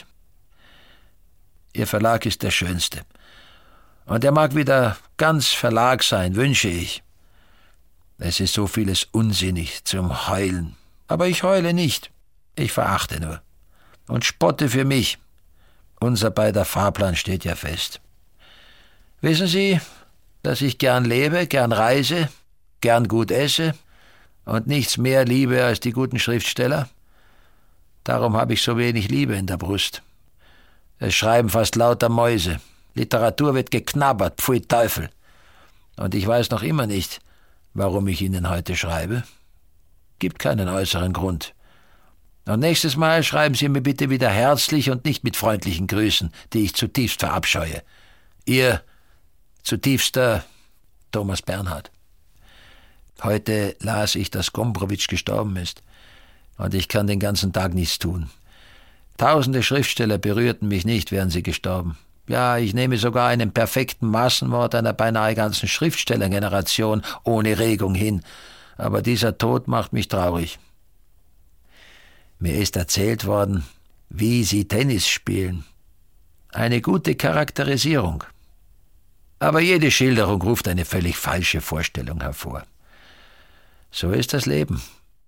Ihr Verlag ist der schönste. Und er mag wieder ganz Verlag sein, wünsche ich. Es ist so vieles unsinnig zum Heulen. Aber ich heule nicht. Ich verachte nur. Und spotte für mich. Unser beider Fahrplan steht ja fest. Wissen Sie, dass ich gern lebe, gern reise, gern gut esse und nichts mehr liebe als die guten Schriftsteller? Darum habe ich so wenig Liebe in der Brust. Es schreiben fast lauter Mäuse. Literatur wird geknabbert, pfui Teufel. Und ich weiß noch immer nicht, warum ich Ihnen heute schreibe. Gibt keinen äußeren Grund. Und nächstes Mal schreiben Sie mir bitte wieder herzlich und nicht mit freundlichen Grüßen, die ich zutiefst verabscheue. Ihr zutiefster Thomas Bernhard. Heute las ich, dass Gombrowicz gestorben ist. Und ich kann den ganzen Tag nichts tun. Tausende Schriftsteller berührten mich nicht, wären sie gestorben. Ja, ich nehme sogar einen perfekten Massenmord einer beinahe ganzen Schriftstellergeneration ohne Regung hin. Aber dieser Tod macht mich traurig. Mir ist erzählt worden, wie Sie Tennis spielen. Eine gute Charakterisierung. Aber jede Schilderung ruft eine völlig falsche Vorstellung hervor. So ist das Leben.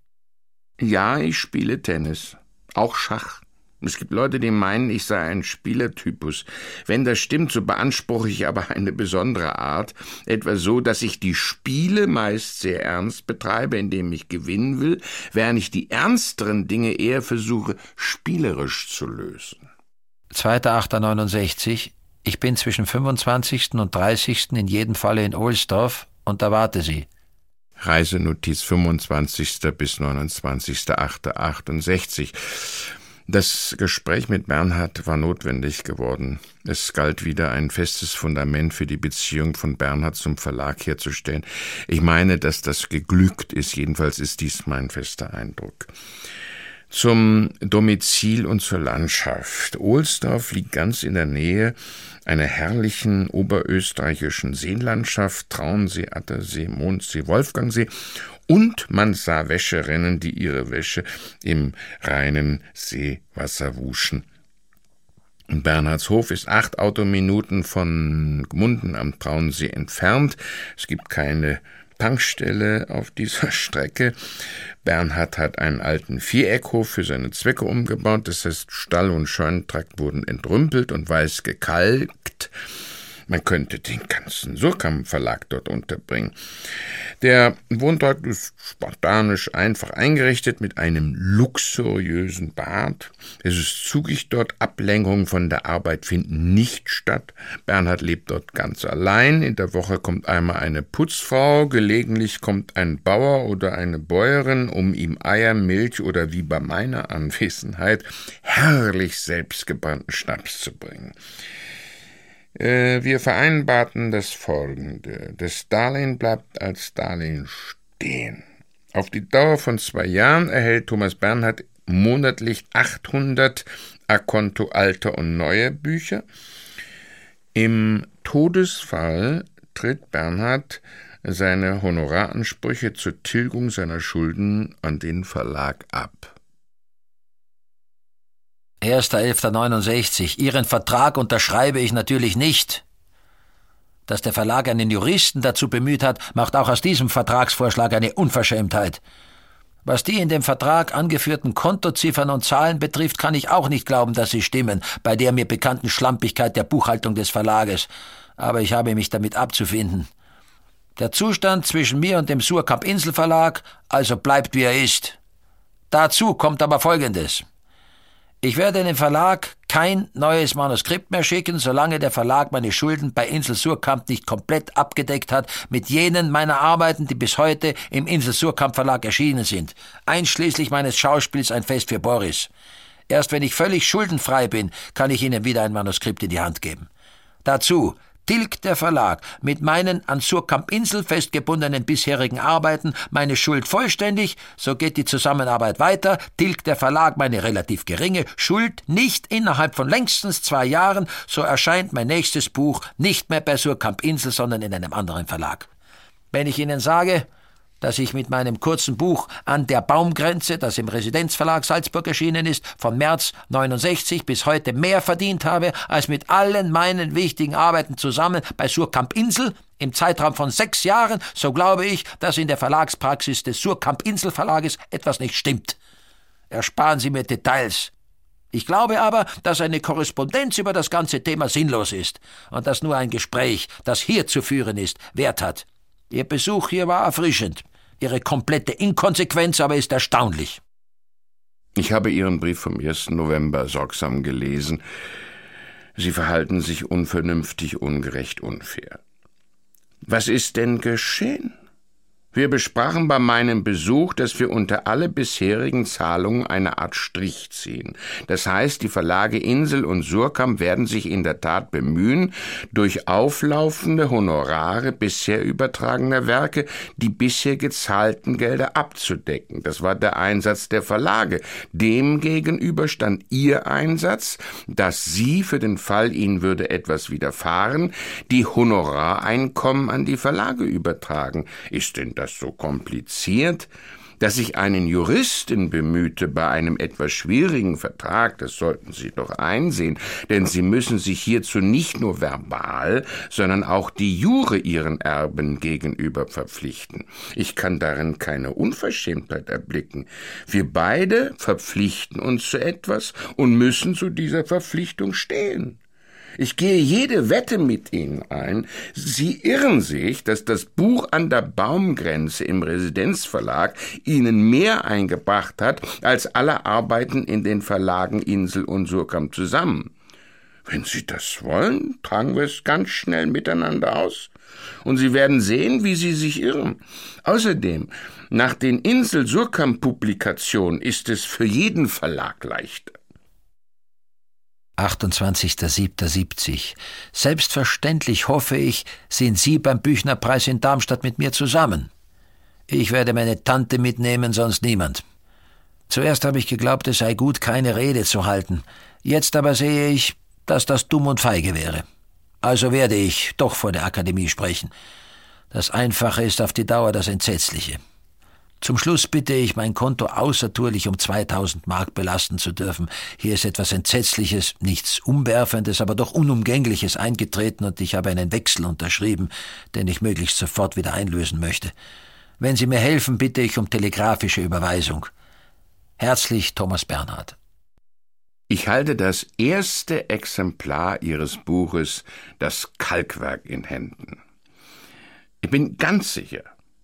Ja, ich spiele Tennis. Auch Schach. Es gibt Leute, die meinen, ich sei ein Spielertypus. Wenn das stimmt, so beanspruche ich aber eine besondere Art. Etwa so, dass ich die Spiele meist sehr ernst betreibe, indem ich gewinnen will, während ich die ernsteren Dinge eher versuche, spielerisch zu lösen. zweiter achter neunundsechzig. Ich bin zwischen fünfundzwanzigsten und dreißigsten in jedem Falle in Ohlsdorf und erwarte Sie. Reisenotiz fünfundzwanzigster bis neunundzwanzigster achter achtundsechzig. Das Gespräch mit Bernhard war notwendig geworden. Es galt wieder, ein festes Fundament für die Beziehung von Bernhard zum Verlag herzustellen. Ich meine, dass das geglückt ist, jedenfalls ist dies mein fester Eindruck. Zum Domizil und zur Landschaft. Ohlsdorf liegt ganz in der Nähe einer herrlichen oberösterreichischen Seenlandschaft, Traunsee, Attersee, Mondsee, Wolfgangsee, und man sah Wäscherinnen, die ihre Wäsche im reinen Seewasser wuschen. Bernhards Hof ist acht Autominuten von Gmunden am Traunsee entfernt. Es gibt keine Tankstelle auf dieser Strecke. Bernhard hat einen alten Viereckhof für seine Zwecke umgebaut, das heißt, Stall und Scheunentrakt wurden entrümpelt und weiß gekalkt. Man könnte den ganzen Surkamp-Verlag dort unterbringen. Der Wohntrakt ist spartanisch einfach eingerichtet mit einem luxuriösen Bad. Es ist zugig dort, Ablenkungen von der Arbeit finden nicht statt. Bernhard lebt dort ganz allein. In der Woche kommt einmal eine Putzfrau, gelegentlich kommt ein Bauer oder eine Bäuerin, um ihm Eier, Milch oder wie bei meiner Anwesenheit herrlich selbstgebrannten Schnaps zu bringen. Wir vereinbarten das Folgende. Das Darlehen bleibt als Darlehen stehen. Auf die Dauer von zwei Jahren erhält Thomas Bernhard monatlich achthundert a conto alte und neue Bücher. Im Todesfall tritt Bernhard seine Honoraransprüche zur Tilgung seiner Schulden an den Verlag ab. erster elfter neunundsechzig. Ihren Vertrag unterschreibe ich natürlich nicht. Dass der Verlag einen Juristen dazu bemüht hat, macht auch aus diesem Vertragsvorschlag eine Unverschämtheit. Was die in dem Vertrag angeführten Kontoziffern und Zahlen betrifft, kann ich auch nicht glauben, dass sie stimmen, bei der mir bekannten Schlampigkeit der Buchhaltung des Verlages. Aber ich habe mich damit abzufinden. Der Zustand zwischen mir und dem Surkamp-Insel-Verlag also bleibt, wie er ist. Dazu kommt aber Folgendes. Ich werde dem Verlag kein neues Manuskript mehr schicken, solange der Verlag meine Schulden bei Insel Surkamp nicht komplett abgedeckt hat mit jenen meiner Arbeiten, die bis heute im Insel Surkamp Verlag erschienen sind, einschließlich meines Schauspiels Ein Fest für Boris. Erst wenn ich völlig schuldenfrei bin, kann ich Ihnen wieder ein Manuskript in die Hand geben. Dazu tilgt der Verlag mit meinen an Surkamp-Insel festgebundenen bisherigen Arbeiten meine Schuld vollständig, so geht die Zusammenarbeit weiter, tilgt der Verlag meine relativ geringe Schuld nicht innerhalb von längstens zwei Jahren, so erscheint mein nächstes Buch nicht mehr bei Surkamp-Insel, sondern in einem anderen Verlag. Wenn ich Ihnen sage, dass ich mit meinem kurzen Buch An der Baumgrenze, das im Residenzverlag Salzburg erschienen ist, von März neunundsechzig bis heute mehr verdient habe, als mit allen meinen wichtigen Arbeiten zusammen bei Surkamp-Insel im Zeitraum von sechs Jahren, so glaube ich, dass in der Verlagspraxis des Surkamp-Insel-Verlages etwas nicht stimmt. Ersparen Sie mir Details. Ich glaube aber, dass eine Korrespondenz über das ganze Thema sinnlos ist und dass nur ein Gespräch, das hier zu führen ist, Wert hat. Ihr Besuch hier war erfrischend. Ihre komplette Inkonsequenz aber ist erstaunlich. Ich habe Ihren Brief vom ersten November sorgsam gelesen. Sie verhalten sich unvernünftig, ungerecht, unfair. Was ist denn geschehen? Wir besprachen bei meinem Besuch, dass wir unter alle bisherigen Zahlungen eine Art Strich ziehen. Das heißt, die Verlage Insel und Surkamp werden sich in der Tat bemühen, durch auflaufende Honorare bisher übertragener Werke die bisher gezahlten Gelder abzudecken. Das war der Einsatz der Verlage. Demgegenüber stand Ihr Einsatz, dass Sie, für den Fall Ihnen würde etwas widerfahren, die Honorareinkommen an die Verlage übertragen. Ist denn das so kompliziert, dass ich einen Juristen bemühte bei einem etwas schwierigen Vertrag? Das sollten Sie doch einsehen, denn Sie müssen sich hierzu nicht nur verbal, sondern auch die Jure Ihren Erben gegenüber verpflichten. Ich kann darin keine Unverschämtheit erblicken. Wir beide verpflichten uns zu etwas und müssen zu dieser Verpflichtung stehen. Ich gehe jede Wette mit Ihnen ein. Sie irren sich, dass das Buch An der Baumgrenze im Residenzverlag Ihnen mehr eingebracht hat, als alle Arbeiten in den Verlagen Insel und Surkamp zusammen. Wenn Sie das wollen, tragen wir es ganz schnell miteinander aus. Und Sie werden sehen, wie Sie sich irren. Außerdem, nach den Insel-Surkamp-Publikationen ist es für jeden Verlag leichter. achtundzwanzigster siebter siebzig. Selbstverständlich hoffe ich, sind Sie beim Büchnerpreis in Darmstadt mit mir zusammen. Ich werde meine Tante mitnehmen, sonst niemand. Zuerst habe ich geglaubt, es sei gut, keine Rede zu halten. Jetzt aber sehe ich, dass das dumm und feige wäre. Also werde ich doch vor der Akademie sprechen. Das Einfache ist auf die Dauer das Entsetzliche. Zum Schluss bitte ich, mein Konto außertourlich um zweitausend Mark belasten zu dürfen. Hier ist etwas Entsetzliches, nichts Umwerfendes, aber doch Unumgängliches eingetreten und ich habe einen Wechsel unterschrieben, den ich möglichst sofort wieder einlösen möchte. Wenn Sie mir helfen, bitte ich um telegrafische Überweisung. Herzlich, Thomas Bernhard. Ich halte das erste Exemplar Ihres Buches, das Kalkwerk, in Händen. Ich bin ganz sicher,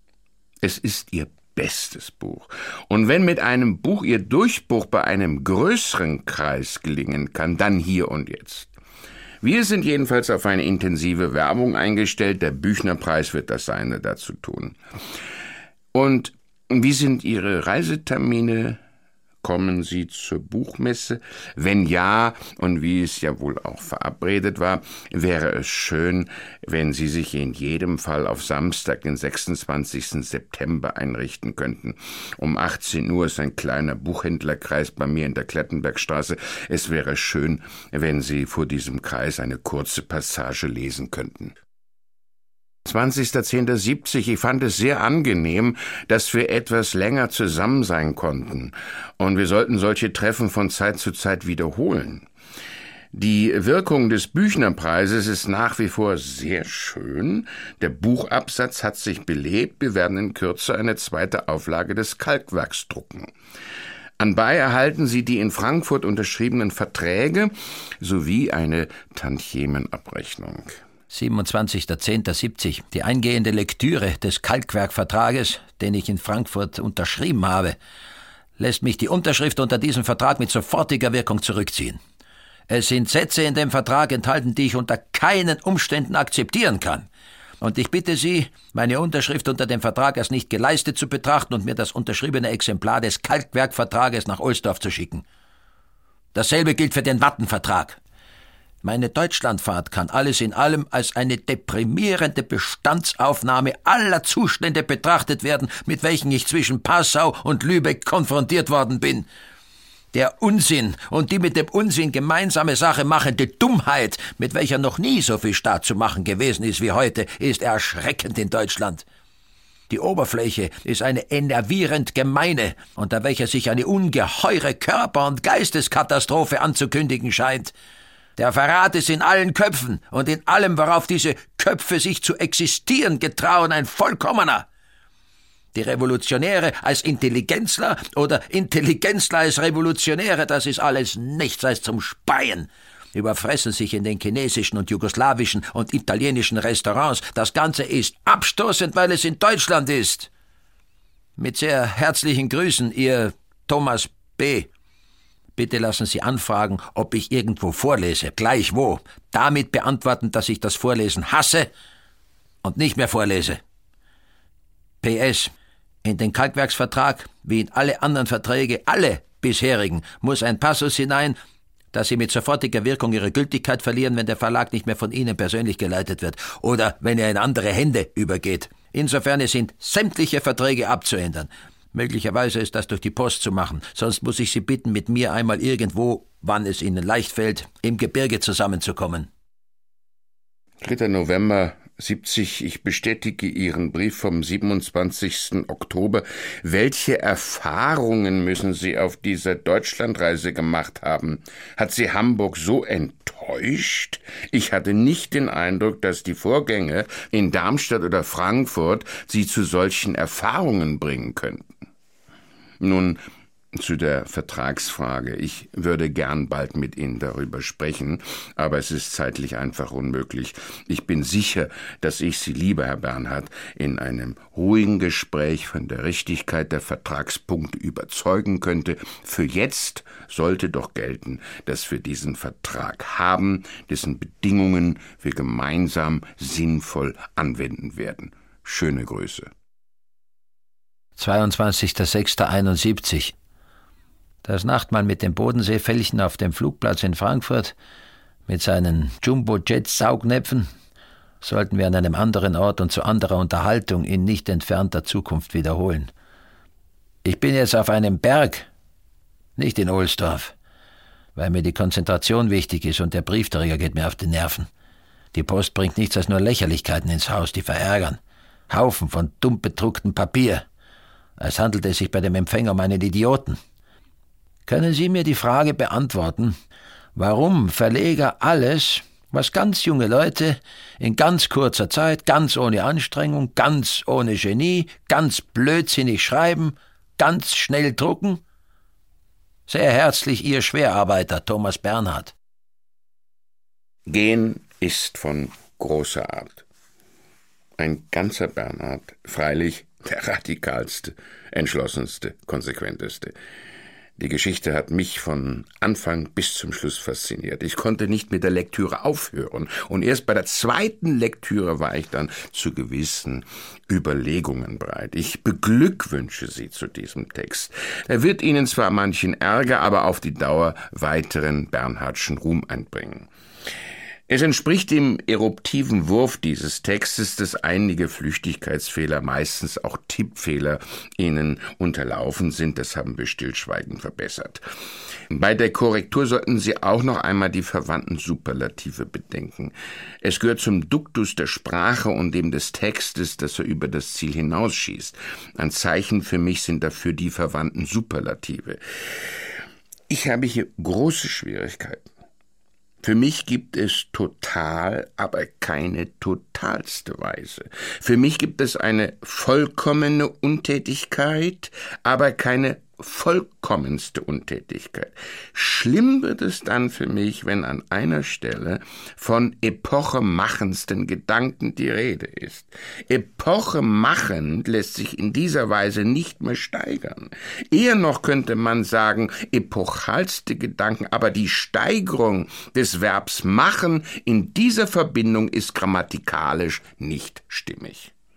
es ist Ihr bestes Buch. Und wenn mit einem Buch Ihr Durchbruch bei einem größeren Kreis gelingen kann, dann hier und jetzt. Wir sind jedenfalls auf eine intensive Werbung eingestellt. Der Büchnerpreis wird das Seine dazu tun. Und wie sind Ihre Reisetermine? Kommen Sie zur Buchmesse? Wenn ja, und wie es ja wohl auch verabredet war, wäre es schön, wenn Sie sich in jedem Fall auf Samstag, den sechsundzwanzigsten September einrichten könnten. Um achtzehn Uhr ist ein kleiner Buchhändlerkreis bei mir in der Klettenbergstraße. Es wäre schön, wenn Sie vor diesem Kreis eine kurze Passage lesen könnten. zwanzigster zehnter siebzig. Ich fand es sehr angenehm, dass wir etwas länger zusammen sein konnten. Und wir sollten solche Treffen von Zeit zu Zeit wiederholen. Die Wirkung des Büchnerpreises ist nach wie vor sehr schön. Der Buchabsatz hat sich belebt. Wir werden in Kürze eine zweite Auflage des Kalkwerks drucken. Anbei erhalten Sie die in Frankfurt unterschriebenen Verträge sowie eine Tantiemenabrechnung. siebenundzwanzigster zehnter siebzig. Die eingehende Lektüre des Kalkwerkvertrages, den ich in Frankfurt unterschrieben habe, lässt mich die Unterschrift unter diesem Vertrag mit sofortiger Wirkung zurückziehen. Es sind Sätze in dem Vertrag enthalten, die ich unter keinen Umständen akzeptieren kann. Und ich bitte Sie, meine Unterschrift unter dem Vertrag als nicht geleistet zu betrachten und mir das unterschriebene Exemplar des Kalkwerkvertrages nach Ohlsdorf zu schicken. Dasselbe gilt für den Wattenvertrag. Meine Deutschlandfahrt kann alles in allem als eine deprimierende Bestandsaufnahme aller Zustände betrachtet werden, mit welchen ich zwischen Passau und Lübeck konfrontiert worden bin. Der Unsinn und die mit dem Unsinn gemeinsame Sache machende Dummheit, mit welcher noch nie so viel Staat zu machen gewesen ist wie heute, ist erschreckend in Deutschland. Die Oberfläche ist eine enervierend gemeine, unter welcher sich eine ungeheure Körper- und Geisteskatastrophe anzukündigen scheint. Der Verrat ist in allen Köpfen und in allem, worauf diese Köpfe sich zu existieren getrauen, ein vollkommener. Die Revolutionäre als Intelligenzler oder Intelligenzler als Revolutionäre, das ist alles nichts als zum Speien. Überfressen sich in den chinesischen und jugoslawischen und italienischen Restaurants. Das Ganze ist abstoßend, weil es in Deutschland ist. Mit sehr herzlichen Grüßen, Ihr Thomas B. Bitte lassen Sie anfragen, ob ich irgendwo vorlese, gleich wo. Damit beantworten, dass ich das Vorlesen hasse und nicht mehr vorlese. P S. In den Kalkwerksvertrag, wie in alle anderen Verträge, alle bisherigen, muss ein Passus hinein, dass Sie mit sofortiger Wirkung Ihre Gültigkeit verlieren, wenn der Verlag nicht mehr von Ihnen persönlich geleitet wird oder wenn er in andere Hände übergeht. Insofern sind sämtliche Verträge abzuändern. Möglicherweise ist das durch die Post zu machen, sonst muss ich Sie bitten, mit mir einmal irgendwo, wann es Ihnen leicht fällt, im Gebirge zusammenzukommen. dritter November siebzig. Ich bestätige Ihren Brief vom siebenundzwanzigsten Oktober. Welche Erfahrungen müssen Sie auf dieser Deutschlandreise gemacht haben? Hat Sie Hamburg so enttäuscht? Ich hatte nicht den Eindruck, dass die Vorgänge in Darmstadt oder Frankfurt Sie zu solchen Erfahrungen bringen könnten. Nun, zu der Vertragsfrage. Ich würde gern bald mit Ihnen darüber sprechen, aber es ist zeitlich einfach unmöglich. Ich bin sicher, dass ich Sie, lieber Herr Bernhard, in einem ruhigen Gespräch von der Richtigkeit der Vertragspunkte überzeugen könnte. Für jetzt sollte doch gelten, dass wir diesen Vertrag haben, dessen Bedingungen wir gemeinsam sinnvoll anwenden werden. Schöne Grüße. zweiundzwanzigster sechster einundsiebzig. Das Nachtmahl mit dem Bodenseefällchen auf dem Flugplatz in Frankfurt mit seinen Jumbo-Jet-Saugnäpfen sollten wir an einem anderen Ort und zu anderer Unterhaltung in nicht entfernter Zukunft wiederholen. Ich bin jetzt auf einem Berg, nicht in Ohlsdorf, weil mir die Konzentration wichtig ist und der Briefträger geht mir auf die Nerven. Die Post bringt nichts als nur Lächerlichkeiten ins Haus, die verärgern. Haufen von dumm bedrucktem Papier. Als handelte es sich bei dem Empfänger um einen Idioten. Können Sie mir die Frage beantworten, warum Verleger alles, was ganz junge Leute in ganz kurzer Zeit, ganz ohne Anstrengung, ganz ohne Genie, ganz blödsinnig schreiben, ganz schnell drucken? Sehr herzlich Ihr Schwerarbeiter Thomas Bernhard. Gehen ist von großer Art. Ein ganzer Bernhard, freilich der radikalste, entschlossenste, konsequenteste. Die Geschichte hat mich von Anfang bis zum Schluss fasziniert. Ich konnte nicht mit der Lektüre aufhören. Und erst bei der zweiten Lektüre war ich dann zu gewissen Überlegungen bereit. Ich beglückwünsche Sie zu diesem Text. Er wird Ihnen zwar manchen Ärger, aber auf die Dauer weiteren Bernhardschen Ruhm einbringen. Es entspricht dem eruptiven Wurf dieses Textes, dass einige Flüchtigkeitsfehler, meistens auch Tippfehler, Ihnen unterlaufen sind. Das haben wir stillschweigend verbessert. Bei der Korrektur sollten Sie auch noch einmal die verwandten Superlative bedenken. Es gehört zum Duktus der Sprache und dem des Textes, dass er über das Ziel hinausschießt. Ein Zeichen für mich sind dafür die verwandten Superlative. Ich habe hier große Schwierigkeiten. Für mich gibt es total, aber keine totalste Weise. Für mich gibt es eine vollkommene Untätigkeit, aber keine vollkommenste Untätigkeit. Schlimm wird es dann für mich, wenn an einer Stelle von epochemachendsten Gedanken die Rede ist. Epochemachend lässt sich in dieser Weise nicht mehr steigern. Eher noch könnte man sagen, epochalste Gedanken, aber die Steigerung des Verbs machen in dieser Verbindung ist grammatikalisch nicht stimmig.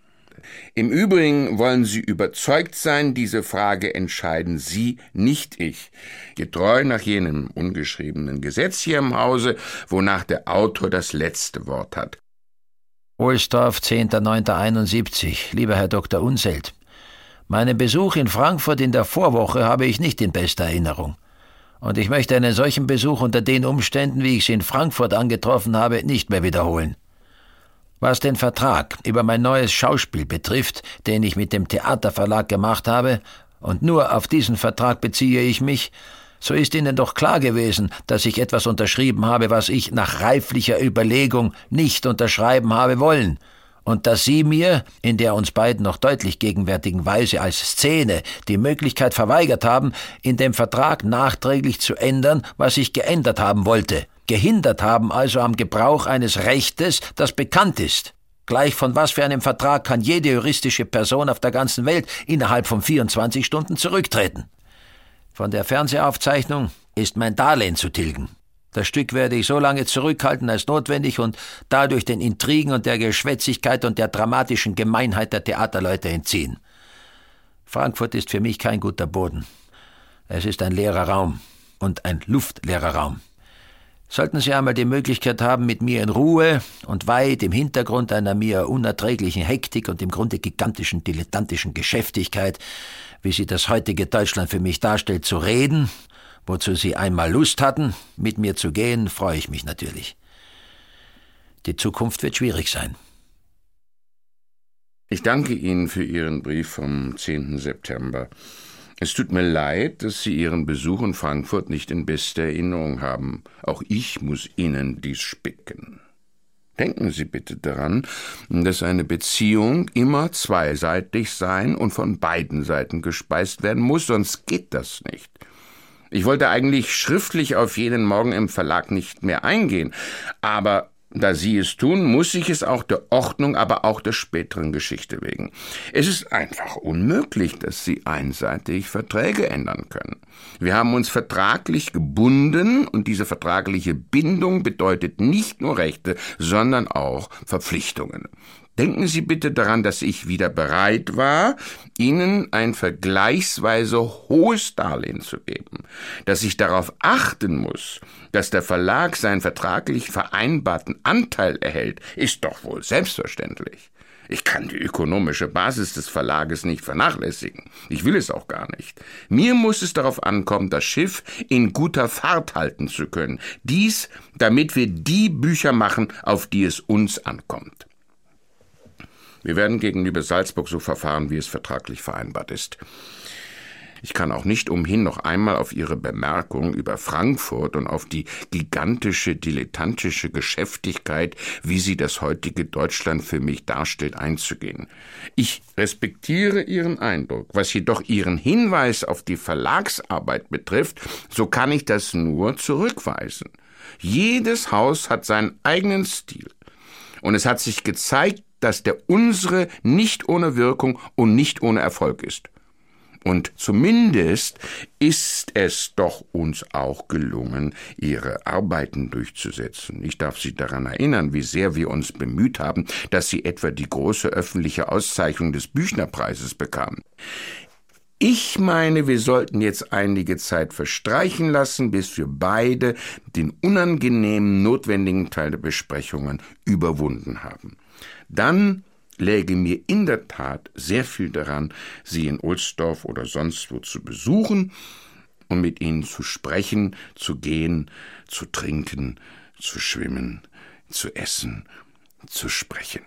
Im Übrigen wollen Sie überzeugt sein, diese Frage entscheiden Sie, nicht ich. Getreu nach jenem ungeschriebenen Gesetz hier im Hause, wonach der Autor das letzte Wort hat. Ohlsdorf, zehnter neunter einundsiebzig. Lieber Herr Doktor Unseld, meinen Besuch in Frankfurt in der Vorwoche habe ich nicht in bester Erinnerung. Und ich möchte einen solchen Besuch unter den Umständen, wie ich sie in Frankfurt angetroffen habe, nicht mehr wiederholen. Was den Vertrag über mein neues Schauspiel betrifft, den ich mit dem Theaterverlag gemacht habe, und nur auf diesen Vertrag beziehe ich mich, so ist Ihnen doch klar gewesen, dass ich etwas unterschrieben habe, was ich nach reiflicher Überlegung nicht unterschreiben habe wollen, und dass Sie mir, in der uns beiden noch deutlich gegenwärtigen Weise als Szene, die Möglichkeit verweigert haben, in dem Vertrag nachträglich zu ändern, was ich geändert haben wollte, gehindert haben also am Gebrauch eines Rechtes, das bekannt ist. Gleich von was für einem Vertrag kann jede juristische Person auf der ganzen Welt innerhalb von vierundzwanzig Stunden zurücktreten? Von der Fernsehaufzeichnung ist mein Darlehen zu tilgen. Das Stück werde ich so lange zurückhalten als notwendig und dadurch den Intrigen und der Geschwätzigkeit und der dramatischen Gemeinheit der Theaterleute entziehen. Frankfurt ist für mich kein guter Boden. Es ist ein leerer Raum und ein luftleerer Raum. Sollten Sie einmal die Möglichkeit haben, mit mir in Ruhe und weit im Hintergrund einer mir unerträglichen Hektik und im Grunde gigantischen dilettantischen Geschäftigkeit, wie sie das heutige Deutschland für mich darstellt, zu reden, wozu Sie einmal Lust hatten, mit mir zu gehen, freue ich mich natürlich. Die Zukunft wird schwierig sein. Ich danke Ihnen für Ihren Brief vom zehnten September. Es tut mir leid, dass Sie Ihren Besuch in Frankfurt nicht in bester Erinnerung haben. Auch ich muss Ihnen dies spicken. Denken Sie bitte daran, dass eine Beziehung immer zweiseitig sein und von beiden Seiten gespeist werden muss, sonst geht das nicht. Ich wollte eigentlich schriftlich auf jenen Morgen im Verlag nicht mehr eingehen, aber da Sie es tun, muss ich es auch der Ordnung, aber auch der späteren Geschichte wegen. Es ist einfach unmöglich, dass Sie einseitig Verträge ändern können. Wir haben uns vertraglich gebunden und diese vertragliche Bindung bedeutet nicht nur Rechte, sondern auch Verpflichtungen. Denken Sie bitte daran, dass ich wieder bereit war, Ihnen ein vergleichsweise hohes Darlehen zu geben, dass ich darauf achten muss, dass der Verlag seinen vertraglich vereinbarten Anteil erhält, ist doch wohl selbstverständlich. Ich kann die ökonomische Basis des Verlages nicht vernachlässigen. Ich will es auch gar nicht. Mir muss es darauf ankommen, das Schiff in guter Fahrt halten zu können. Dies, damit wir die Bücher machen, auf die es uns ankommt. Wir werden gegenüber Salzburg so verfahren, wie es vertraglich vereinbart ist. Ich kann auch nicht umhin, noch einmal auf Ihre Bemerkung über Frankfurt und auf die gigantische, dilettantische Geschäftigkeit, wie sie das heutige Deutschland für mich darstellt, einzugehen. Ich respektiere Ihren Eindruck. Was jedoch Ihren Hinweis auf die Verlagsarbeit betrifft, so kann ich das nur zurückweisen. Jedes Haus hat seinen eigenen Stil. Und es hat sich gezeigt, dass der unsere nicht ohne Wirkung und nicht ohne Erfolg ist. Und zumindest ist es doch uns auch gelungen, Ihre Arbeiten durchzusetzen. Ich darf Sie daran erinnern, wie sehr wir uns bemüht haben, dass Sie etwa die große öffentliche Auszeichnung des Büchnerpreises bekamen. Ich meine, wir sollten jetzt einige Zeit verstreichen lassen, bis wir beide den unangenehmen, notwendigen Teil der Besprechungen überwunden haben. Dann läge mir in der Tat sehr viel daran, Sie in Ohlsdorf oder sonst wo zu besuchen und mit Ihnen zu sprechen, zu gehen, zu trinken, zu schwimmen, zu essen, zu sprechen.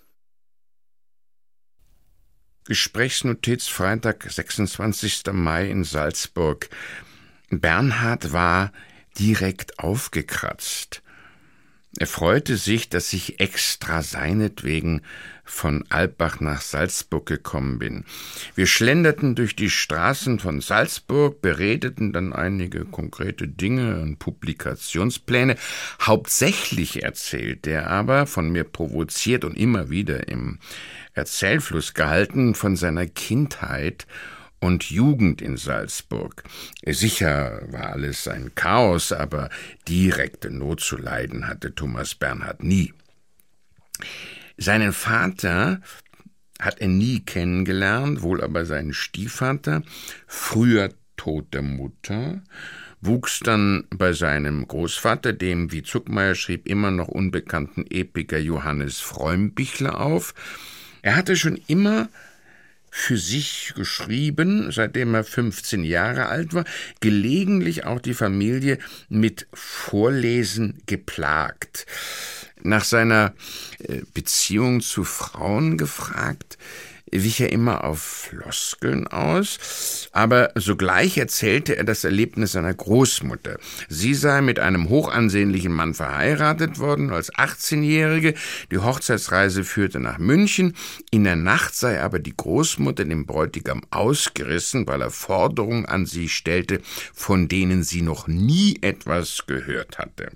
Gesprächsnotiz Freitag, sechsundzwanzigster Mai in Salzburg. Bernhard war direkt aufgekratzt. Er freute sich, dass ich extra seinetwegen von Alpbach nach Salzburg gekommen bin. Wir schlenderten durch die Straßen von Salzburg, beredeten dann einige konkrete Dinge und Publikationspläne. Hauptsächlich erzählte er aber, von mir provoziert und immer wieder im Erzählfluss gehalten, von seiner Kindheit und Jugend in Salzburg. Sicher war alles ein Chaos, aber direkte Not zu leiden hatte Thomas Bernhard nie. Seinen Vater hat er nie kennengelernt, wohl aber seinen Stiefvater, früher Tod der Mutter, wuchs dann bei seinem Großvater, dem, wie Zuckmayer schrieb, immer noch unbekannten Epiker Johannes Freumbichler auf. Er hatte schon immer für sich geschrieben, seitdem er fünfzehn Jahre alt war, gelegentlich auch die Familie mit Vorlesen geplagt. Nach seiner Beziehung zu Frauen gefragt, wich er immer auf Floskeln aus, aber sogleich erzählte er das Erlebnis seiner Großmutter. Sie sei mit einem hochansehnlichen Mann verheiratet worden als achtzehnjährige, die Hochzeitsreise führte nach München, in der Nacht sei aber die Großmutter dem Bräutigam ausgerissen, weil er Forderungen an sie stellte, von denen sie noch nie etwas gehört hatte.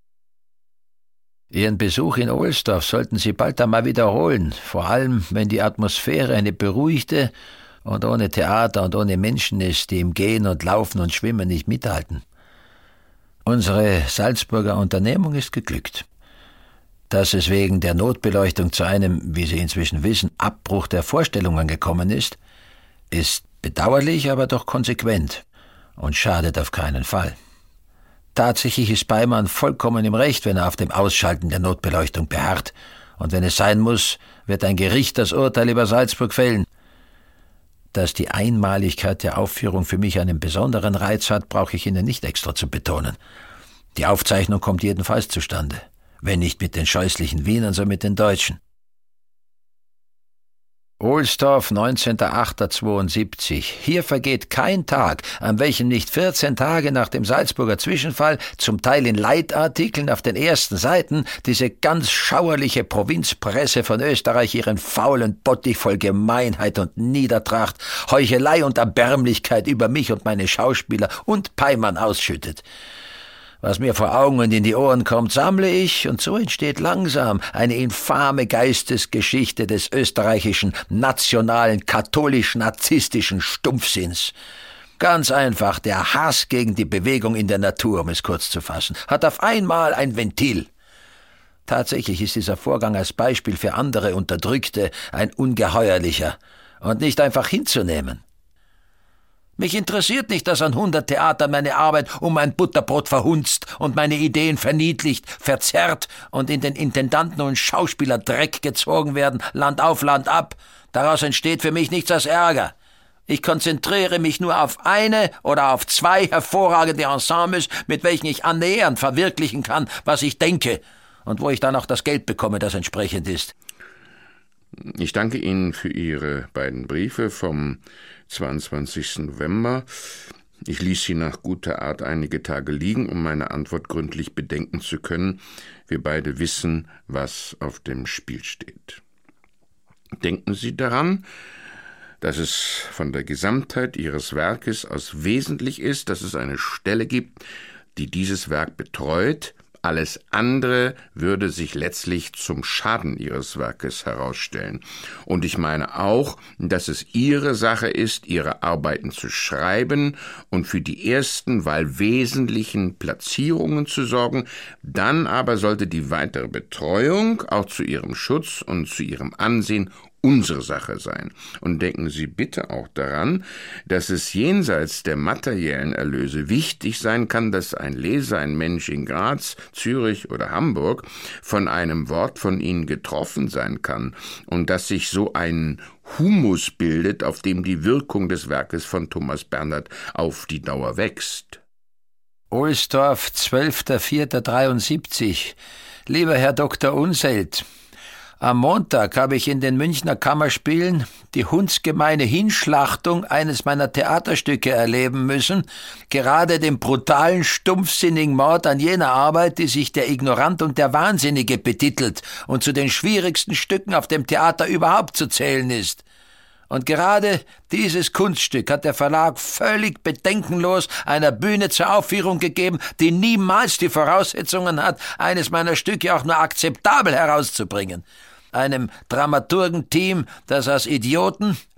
Ihren Besuch in Ohlsdorf sollten Sie bald einmal wiederholen, vor allem wenn die Atmosphäre eine beruhigte und ohne Theater und ohne Menschen ist, die im Gehen und Laufen und Schwimmen nicht mithalten. Unsere Salzburger Unternehmung ist geglückt. Dass es wegen der Notbeleuchtung zu einem, wie Sie inzwischen wissen, Abbruch der Vorstellungen gekommen ist, ist bedauerlich, aber doch konsequent und schadet auf keinen Fall. Tatsächlich ist Beimann vollkommen im Recht, wenn er auf dem Ausschalten der Notbeleuchtung beharrt. Und wenn es sein muss, wird ein Gericht das Urteil über Salzburg fällen. Dass die Einmaligkeit der Aufführung für mich einen besonderen Reiz hat, brauche ich Ihnen nicht extra zu betonen. Die Aufzeichnung kommt jedenfalls zustande. Wenn nicht mit den scheußlichen Wienern, so mit den Deutschen. Ohlsdorf, neunzehnter achter zweiundsiebzig. Hier vergeht kein Tag, an welchem nicht vierzehn Tage nach dem Salzburger Zwischenfall, zum Teil in Leitartikeln auf den ersten Seiten, diese ganz schauerliche Provinzpresse von Österreich ihren faulen Bottich voll Gemeinheit und Niedertracht, Heuchelei und Erbärmlichkeit über mich und meine Schauspieler und Peimann ausschüttet. Was mir vor Augen und in die Ohren kommt, sammle ich, und so entsteht langsam eine infame Geistesgeschichte des österreichischen nationalen, katholisch-narzisstischen Stumpfsinns. Ganz einfach, der Hass gegen die Bewegung in der Natur, um es kurz zu fassen, hat auf einmal ein Ventil. Tatsächlich ist dieser Vorgang als Beispiel für andere Unterdrückte ein ungeheuerlicher und nicht einfach hinzunehmen. Mich interessiert nicht, dass an hundert Theatern meine Arbeit um ein Butterbrot verhunzt und meine Ideen verniedlicht, verzerrt und in den Intendanten- und Schauspielerdreck gezogen werden, Land auf, Land ab. Daraus entsteht für mich nichts als Ärger. Ich konzentriere mich nur auf eine oder auf zwei hervorragende Ensembles, mit welchen ich annähernd verwirklichen kann, was ich denke und wo ich dann auch das Geld bekomme, das entsprechend ist. Ich danke Ihnen für Ihre beiden Briefe vom zweiundzwanzigsten November. Ich ließ sie nach guter Art einige Tage liegen, um meine Antwort gründlich bedenken zu können. Wir beide wissen, was auf dem Spiel steht. Denken Sie daran, dass es von der Gesamtheit Ihres Werkes aus wesentlich ist, dass es eine Stelle gibt, die dieses Werk betreut. Alles andere würde sich letztlich zum Schaden Ihres Werkes herausstellen. Und ich meine auch, dass es Ihre Sache ist, Ihre Arbeiten zu schreiben und für die ersten, weil wesentlichen Platzierungen zu sorgen. Dann aber sollte die weitere Betreuung auch zu Ihrem Schutz und zu Ihrem Ansehen unsere Sache sein. Und denken Sie bitte auch daran, dass es jenseits der materiellen Erlöse wichtig sein kann, dass ein Leser, ein Mensch in Graz, Zürich oder Hamburg von einem Wort von Ihnen getroffen sein kann und dass sich so ein Humus bildet, auf dem die Wirkung des Werkes von Thomas Bernhard auf die Dauer wächst. Ohlsdorf, zwölfter vierter dreiundsiebzig. Lieber Herr Doktor Unseld, am Montag habe ich in den Münchner Kammerspielen die hundsgemeine Hinschlachtung eines meiner Theaterstücke erleben müssen, gerade den brutalen, stumpfsinnigen Mord an jener Arbeit, die sich der Ignorant und der Wahnsinnige betitelt und zu den schwierigsten Stücken auf dem Theater überhaupt zu zählen ist. Und gerade dieses Kunststück hat der Verlag völlig bedenkenlos einer Bühne zur Aufführung gegeben, die niemals die Voraussetzungen hat, eines meiner Stücke auch nur akzeptabel herauszubringen. Einem Dramaturgenteam, das aus Idioten,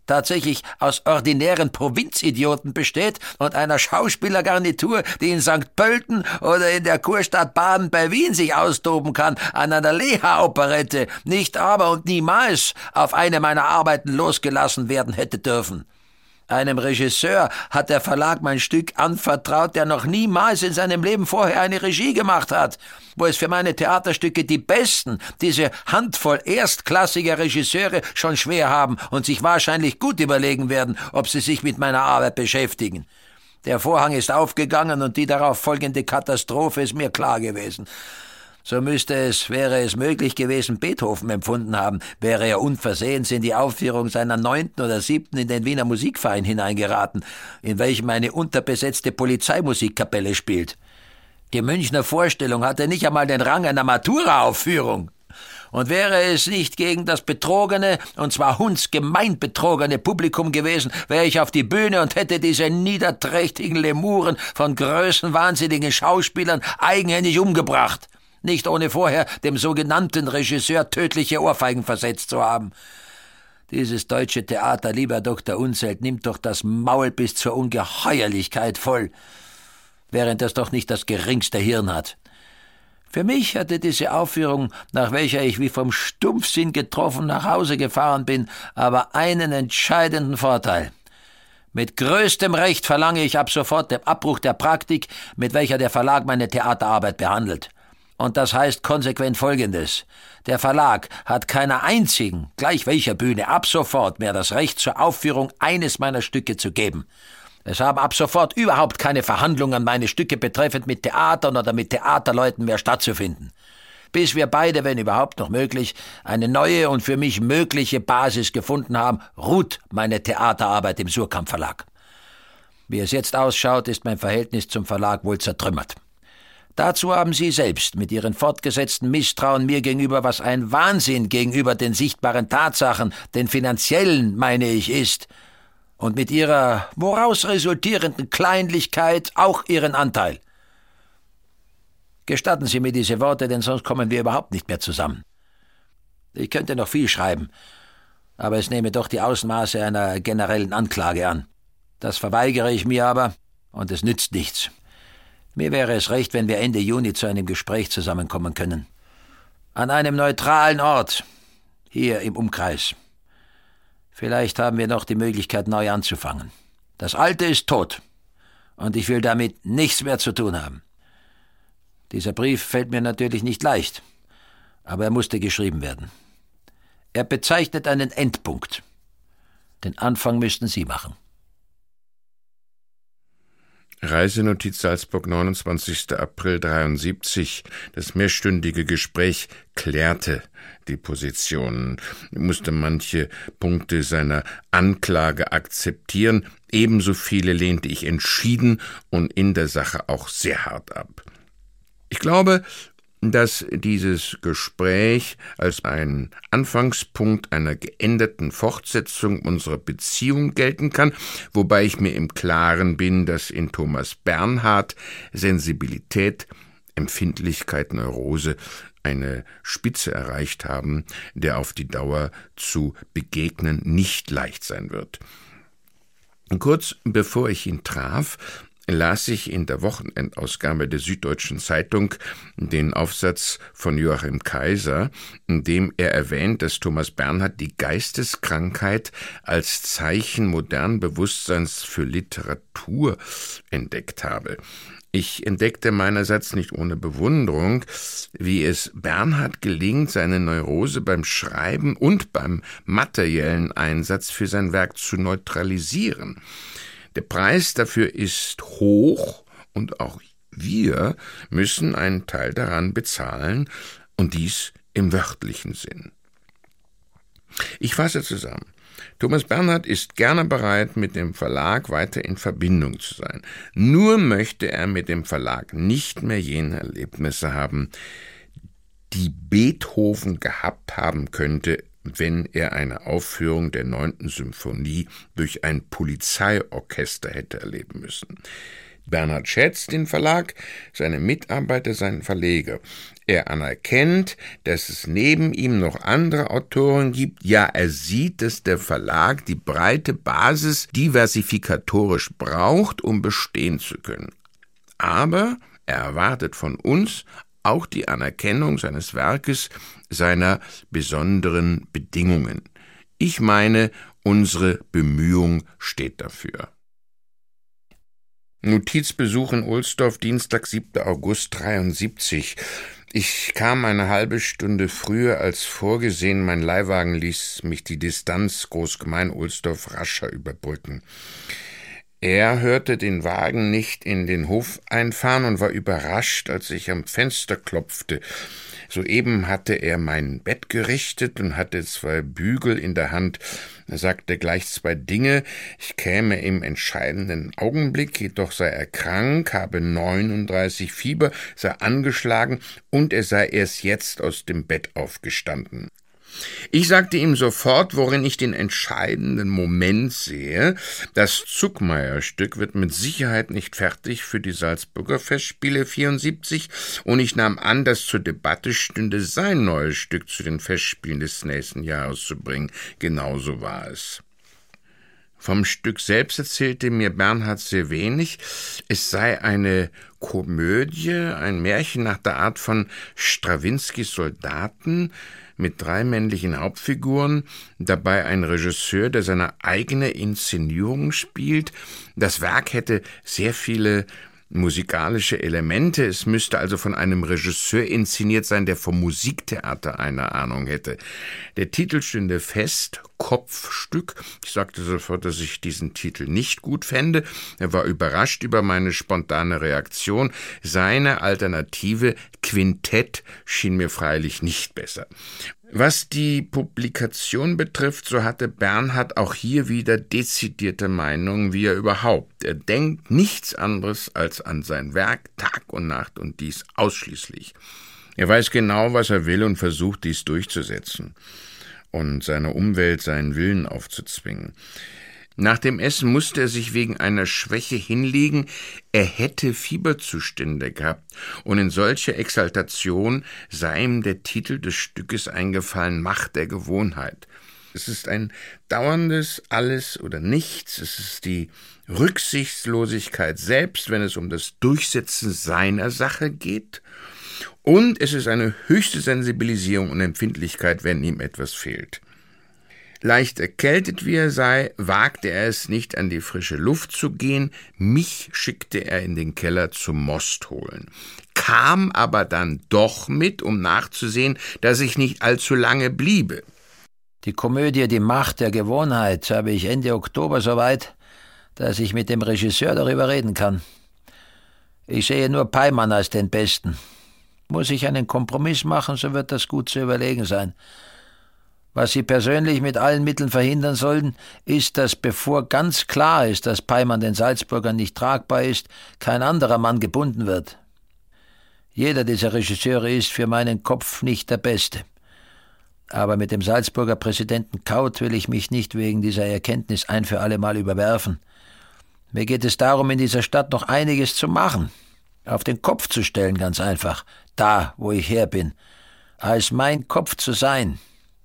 tatsächlich aus ordinären Provinzidioten besteht und einer Schauspielergarnitur, die in Sankt Pölten oder in der Kurstadt Baden bei Wien sich austoben kann, an einer Leha-Operette, nicht aber und niemals auf eine meiner Arbeiten losgelassen werden hätte dürfen. Einem Regisseur hat der Verlag mein Stück anvertraut, der noch niemals in seinem Leben vorher eine Regie gemacht hat, wo es für meine Theaterstücke die besten, diese Handvoll erstklassiger Regisseure schon schwer haben und sich wahrscheinlich gut überlegen werden, ob sie sich mit meiner Arbeit beschäftigen. Der Vorhang ist aufgegangen und die darauf folgende Katastrophe ist mir klar gewesen. So müsste es, wäre es möglich gewesen, Beethoven empfunden haben, wäre er unversehens in die Aufführung seiner neunten oder siebten in den Wiener Musikverein hineingeraten, in welchem eine unterbesetzte Polizeimusikkapelle spielt. Die Münchner Vorstellung hatte nicht einmal den Rang einer Matura-Aufführung. Und wäre es nicht gegen das betrogene, und zwar hundsgemein betrogene Publikum gewesen, wäre ich auf die Bühne und hätte diese niederträchtigen Lemuren von größenwahnsinnigen Schauspielern eigenhändig umgebracht. Nicht ohne vorher dem sogenannten Regisseur tödliche Ohrfeigen versetzt zu haben. Dieses deutsche Theater, lieber Doktor Unseld, nimmt doch das Maul bis zur Ungeheuerlichkeit voll, während es doch nicht das geringste Hirn hat. Für mich hatte diese Aufführung, nach welcher ich wie vom Stumpfsinn getroffen nach Hause gefahren bin, aber einen entscheidenden Vorteil. Mit größtem Recht verlange ich ab sofort den Abbruch der Praktik, mit welcher der Verlag meine Theaterarbeit behandelt. Und das heißt konsequent Folgendes. Der Verlag hat keiner einzigen, gleich welcher Bühne, ab sofort mehr das Recht zur Aufführung eines meiner Stücke zu geben. Es haben ab sofort überhaupt keine Verhandlungen meine Stücke betreffend mit Theatern oder mit Theaterleuten mehr stattzufinden. Bis wir beide, wenn überhaupt noch möglich, eine neue und für mich mögliche Basis gefunden haben, ruht meine Theaterarbeit im Suhrkamp Verlag. Wie es jetzt ausschaut, ist mein Verhältnis zum Verlag wohl zertrümmert. Dazu haben Sie selbst mit Ihren fortgesetzten Misstrauen mir gegenüber, was ein Wahnsinn gegenüber den sichtbaren Tatsachen, den finanziellen, meine ich, ist, und mit Ihrer woraus resultierenden Kleinlichkeit auch Ihren Anteil. Gestatten Sie mir diese Worte, denn sonst kommen wir überhaupt nicht mehr zusammen. Ich könnte noch viel schreiben, aber es nehme doch die Ausmaße einer generellen Anklage an. Das verweigere ich mir aber, und es nützt nichts. Mir wäre es recht, wenn wir Ende Juni zu einem Gespräch zusammenkommen können. An einem neutralen Ort, hier im Umkreis. Vielleicht haben wir noch die Möglichkeit, neu anzufangen. Das Alte ist tot, und ich will damit nichts mehr zu tun haben. Dieser Brief fällt mir natürlich nicht leicht, aber er musste geschrieben werden. Er bezeichnet einen Endpunkt. Den Anfang müssten Sie machen. Reisenotiz Salzburg, neunundzwanzigster April dreiundsiebzig. Das mehrstündige Gespräch klärte die Positionen, musste manche Punkte seiner Anklage akzeptieren, ebenso viele lehnte ich entschieden und in der Sache auch sehr hart ab. Ich glaube, dass dieses Gespräch als ein Anfangspunkt einer geänderten Fortsetzung unserer Beziehung gelten kann, wobei ich mir im Klaren bin, dass in Thomas Bernhard Sensibilität, Empfindlichkeit, Neurose eine Spitze erreicht haben, der auf die Dauer zu begegnen nicht leicht sein wird. Kurz bevor ich ihn traf, las ich in der Wochenendausgabe der Süddeutschen Zeitung den Aufsatz von Joachim Kaiser, in dem er erwähnt, dass Thomas Bernhard die Geisteskrankheit als Zeichen modernen Bewusstseins für Literatur entdeckt habe. Ich entdeckte meinerseits nicht ohne Bewunderung, wie es Bernhard gelingt, seine Neurose beim Schreiben und beim materiellen Einsatz für sein Werk zu neutralisieren. Der Preis dafür ist hoch und auch wir müssen einen Teil daran bezahlen und dies im wörtlichen Sinn. Ich fasse zusammen. Thomas Bernhard ist gerne bereit, mit dem Verlag weiter in Verbindung zu sein. Nur möchte er mit dem Verlag nicht mehr jene Erlebnisse haben, die Beethoven gehabt haben könnte, wenn er eine Aufführung der neunten Symphonie durch ein Polizeiorchester hätte erleben müssen. Bernhard schätzt den Verlag, seine Mitarbeiter, seinen Verleger. Er anerkennt, dass es neben ihm noch andere Autoren gibt. Ja, er sieht, dass der Verlag die breite Basis diversifikatorisch braucht, um bestehen zu können. Aber er erwartet von uns auch die Anerkennung seines Werkes, seiner besonderen Bedingungen. Ich meine, unsere Bemühung steht dafür. Notizbesuch in Ohlsdorf, Dienstag, siebter August dreiundsiebzig. Ich kam eine halbe Stunde früher als vorgesehen. Mein Leihwagen ließ mich die Distanz Großgemein-Ohlsdorf rascher überbrücken. Er hörte den Wagen nicht in den Hof einfahren und war überrascht, als ich am Fenster klopfte. Soeben hatte er mein Bett gerichtet und hatte zwei Bügel in der Hand. Er sagte gleich zwei Dinge. Ich käme im entscheidenden Augenblick, jedoch sei er krank, habe neununddreißig Fieber, sei angeschlagen und er sei erst jetzt aus dem Bett aufgestanden. Ich sagte ihm sofort, worin ich den entscheidenden Moment sehe. Das Zuckmayer-Stück wird mit Sicherheit nicht fertig für die Salzburger Festspiele vierundsiebzig, und ich nahm an, dass zur Debatte stünde, sein neues Stück zu den Festspielen des nächsten Jahres zu bringen. Genauso war es. Vom Stück selbst erzählte mir Bernhard sehr wenig. Es sei eine Komödie, ein Märchen nach der Art von Strawinskys Soldaten, mit drei männlichen Hauptfiguren, dabei ein Regisseur, der seine eigene Inszenierung spielt. Das Werk hätte sehr viele musikalische Elemente. Es müsste also von einem Regisseur inszeniert sein, der vom Musiktheater eine Ahnung hätte. Der Titel stünde fest, Kopfstück. Ich sagte sofort, dass ich diesen Titel nicht gut fände. Er war überrascht über meine spontane Reaktion. Seine Alternative, Quintett, schien mir freilich nicht besser. Was die Publikation betrifft, so hatte Bernhard auch hier wieder dezidierte Meinungen, wie er überhaupt. Er denkt nichts anderes als an sein Werk, Tag und Nacht, und dies ausschließlich. Er weiß genau, was er will, und versucht, dies durchzusetzen und seiner Umwelt seinen Willen aufzuzwingen. Nach dem Essen musste er sich wegen einer Schwäche hinlegen. Er hätte Fieberzustände gehabt, und in solcher Exaltation sei ihm der Titel des Stückes eingefallen, Macht der Gewohnheit. Es ist ein dauerndes Alles oder Nichts, es ist die Rücksichtslosigkeit selbst, wenn es um das Durchsetzen seiner Sache geht, und es ist eine höchste Sensibilisierung und Empfindlichkeit, wenn ihm etwas fehlt. Leicht erkältet wie er sei, wagte er es nicht, an die frische Luft zu gehen. Mich schickte er in den Keller zum Most holen, kam aber dann doch mit, um nachzusehen, dass ich nicht allzu lange bliebe. Die Komödie »Die Macht der Gewohnheit« habe ich Ende Oktober soweit, dass ich mit dem Regisseur darüber reden kann. Ich sehe nur Peimann als den Besten. Muss ich einen Kompromiss machen, so wird das gut zu überlegen sein. Was Sie persönlich mit allen Mitteln verhindern sollten, ist, dass bevor ganz klar ist, dass Peimann den Salzburgern nicht tragbar ist, kein anderer Mann gebunden wird. Jeder dieser Regisseure ist für meinen Kopf nicht der Beste. Aber mit dem Salzburger Präsidenten Kaut will ich mich nicht wegen dieser Erkenntnis ein für alle Mal überwerfen. Mir geht es darum, in dieser Stadt noch einiges zu machen, auf den Kopf zu stellen, ganz einfach, da, wo ich her bin, als mein Kopf zu sein.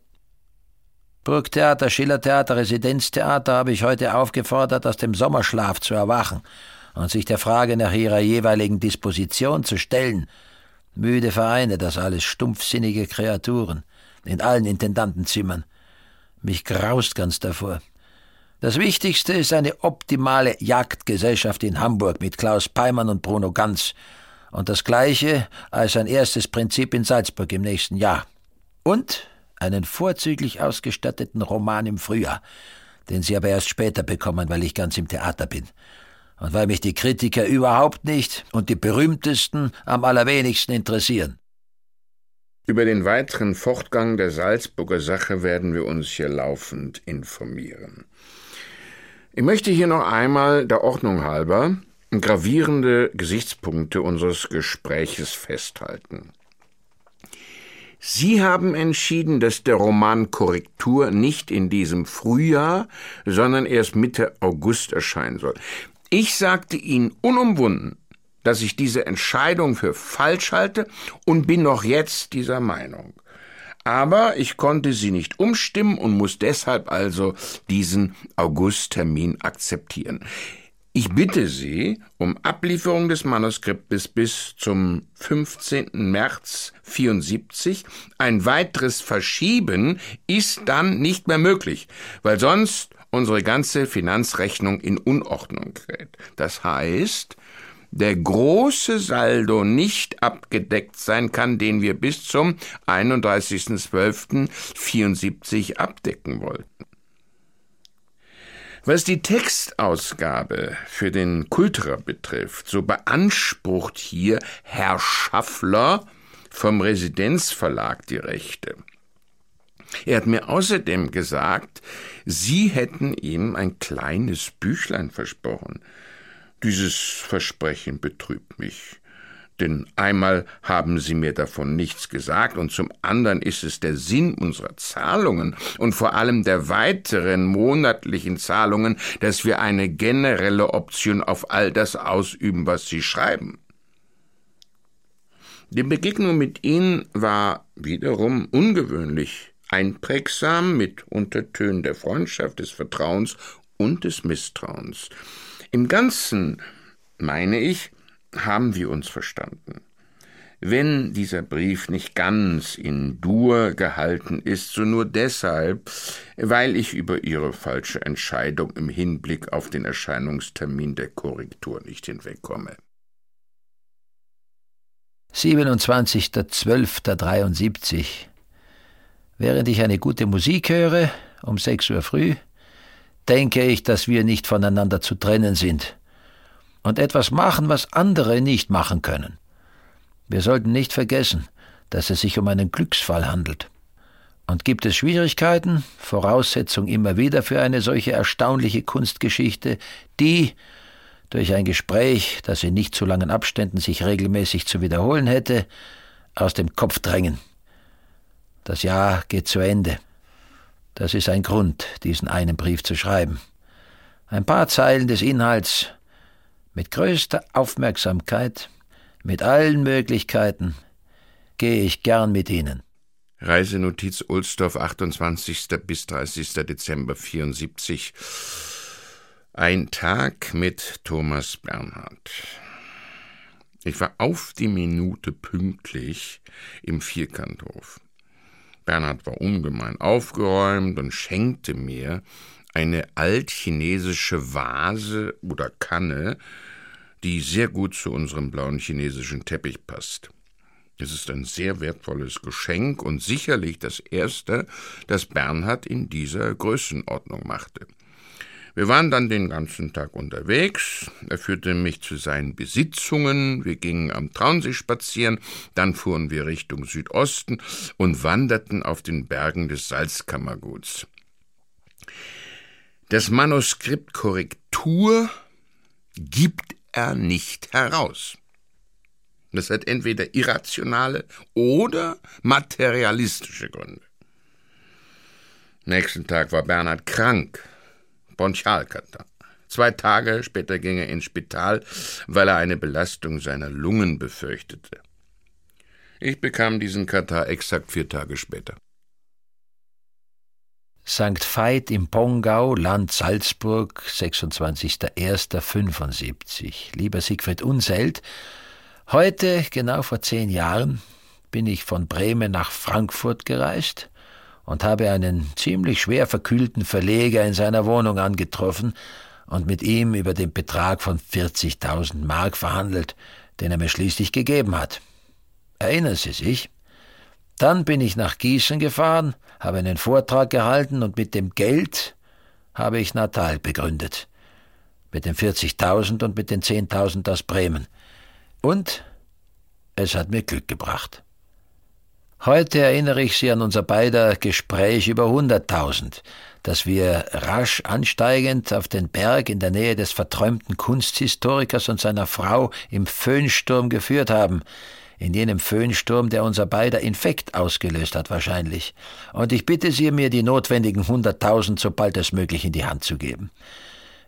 Burgtheater, Schillertheater, Residenztheater habe ich heute aufgefordert, aus dem Sommerschlaf zu erwachen und sich der Frage nach ihrer jeweiligen Disposition zu stellen. Müde Vereine, das alles stumpfsinnige Kreaturen, in allen Intendantenzimmern. Mich graust ganz davor. Das Wichtigste ist eine optimale Jagdgesellschaft in Hamburg mit Klaus Peimann und Bruno Ganz, und das Gleiche als ein erstes Prinzip in Salzburg im nächsten Jahr. Und einen vorzüglich ausgestatteten Roman im Frühjahr, den Sie aber erst später bekommen, weil ich ganz im Theater bin. Und weil mich die Kritiker überhaupt nicht und die berühmtesten am allerwenigsten interessieren. Über den weiteren Fortgang der Salzburger Sache werden wir uns hier laufend informieren. Ich möchte hier noch einmal der Ordnung halber gravierende Gesichtspunkte unseres Gespräches festhalten. Sie haben entschieden, dass der Roman Korrektur nicht in diesem Frühjahr, sondern erst Mitte August erscheinen soll. Ich sagte Ihnen unumwunden, dass ich diese Entscheidung für falsch halte und bin noch jetzt dieser Meinung. Aber ich konnte Sie nicht umstimmen und muss deshalb also diesen Augusttermin akzeptieren. Ich bitte Sie um Ablieferung des Manuskriptes bis zum fünfzehnten März vierundsiebzig. Ein weiteres Verschieben ist dann nicht mehr möglich, weil sonst unsere ganze Finanzrechnung in Unordnung gerät. Das heißt, der große Saldo nicht abgedeckt sein kann, den wir bis zum einunddreißigsten zwölften vierundsiebzig abdecken wollten. Was die Textausgabe für den Kultra betrifft, so beansprucht hier Herr Schaffler vom Residenzverlag die Rechte. Er hat mir außerdem gesagt, Sie hätten ihm ein kleines Büchlein versprochen. Dieses Versprechen betrübt mich, denn einmal haben Sie mir davon nichts gesagt und zum anderen ist es der Sinn unserer Zahlungen und vor allem der weiteren monatlichen Zahlungen, dass wir eine generelle Option auf all das ausüben, was Sie schreiben. Die Begegnung mit Ihnen war wiederum ungewöhnlich, einprägsam mit Untertönen der Freundschaft, des Vertrauens und des Misstrauens. Im Ganzen, meine ich, haben wir uns verstanden. Wenn dieser Brief nicht ganz in Dur gehalten ist, so nur deshalb, weil ich über Ihre falsche Entscheidung im Hinblick auf den Erscheinungstermin der Korrektur nicht hinwegkomme. siebenundzwanzigster zwölfter dreiundsiebzig. Während ich eine gute Musik höre, um sechs Uhr früh, denke ich, dass wir nicht voneinander zu trennen sind und etwas machen, was andere nicht machen können. Wir sollten nicht vergessen, dass es sich um einen Glücksfall handelt. Und gibt es Schwierigkeiten, Voraussetzung immer wieder für eine solche erstaunliche Kunstgeschichte, die, durch ein Gespräch, das in nicht zu langen Abständen sich regelmäßig zu wiederholen hätte, aus dem Kopf drängen. Das Jahr geht zu Ende. Das ist ein Grund, diesen einen Brief zu schreiben. Ein paar Zeilen des Inhalts, mit größter Aufmerksamkeit, mit allen Möglichkeiten, gehe ich gern mit Ihnen. Reisenotiz Ohlsdorf, achtundzwanzigster bis dreißigster Dezember vierundsiebzig. Ein Tag mit Thomas Bernhard. Ich war auf die Minute pünktlich im Vierkanthof. Bernhard war ungemein aufgeräumt und schenkte mir eine altchinesische Vase oder Kanne, die sehr gut zu unserem blauen chinesischen Teppich passt. Es ist ein sehr wertvolles Geschenk und sicherlich das erste, das Bernhard in dieser Größenordnung machte. Wir waren dann den ganzen Tag unterwegs. Er führte mich zu seinen Besitzungen. Wir gingen am Traunsee spazieren. Dann fuhren wir Richtung Südosten und wanderten auf den Bergen des Salzkammerguts. Das Manuskript Korrektur gibt er nicht heraus. Das hat entweder irrationale oder materialistische Gründe. Nächsten Tag war Bernhard krank. Bronchialkatarrh. Zwei Tage später ging er ins Spital, weil er eine Belastung seiner Lungen befürchtete. Ich bekam diesen Katarrh exakt vier Tage später. Sankt Veit im Pongau, Land Salzburg, sechsundzwanzigster erster fünfundsiebzig. Lieber Siegfried Unseld, heute, genau vor zehn Jahren, bin ich von Bremen nach Frankfurt gereist und habe einen ziemlich schwer verkühlten Verleger in seiner Wohnung angetroffen und mit ihm über den Betrag von vierzigtausend Mark verhandelt, den er mir schließlich gegeben hat. Erinnern Sie sich? Dann bin ich nach Gießen gefahren, habe einen Vortrag gehalten und mit dem Geld habe ich Natal begründet. Mit den vierzigtausend und mit den zehntausend aus Bremen. Und es hat mir Glück gebracht. Heute erinnere ich Sie an unser beider Gespräch über hunderttausend, das wir rasch ansteigend auf den Berg in der Nähe des verträumten Kunsthistorikers und seiner Frau im Föhnsturm geführt haben, in jenem Föhnsturm, der unser beider Infekt ausgelöst hat wahrscheinlich. Und ich bitte Sie, mir die notwendigen hunderttausend so bald als möglich in die Hand zu geben.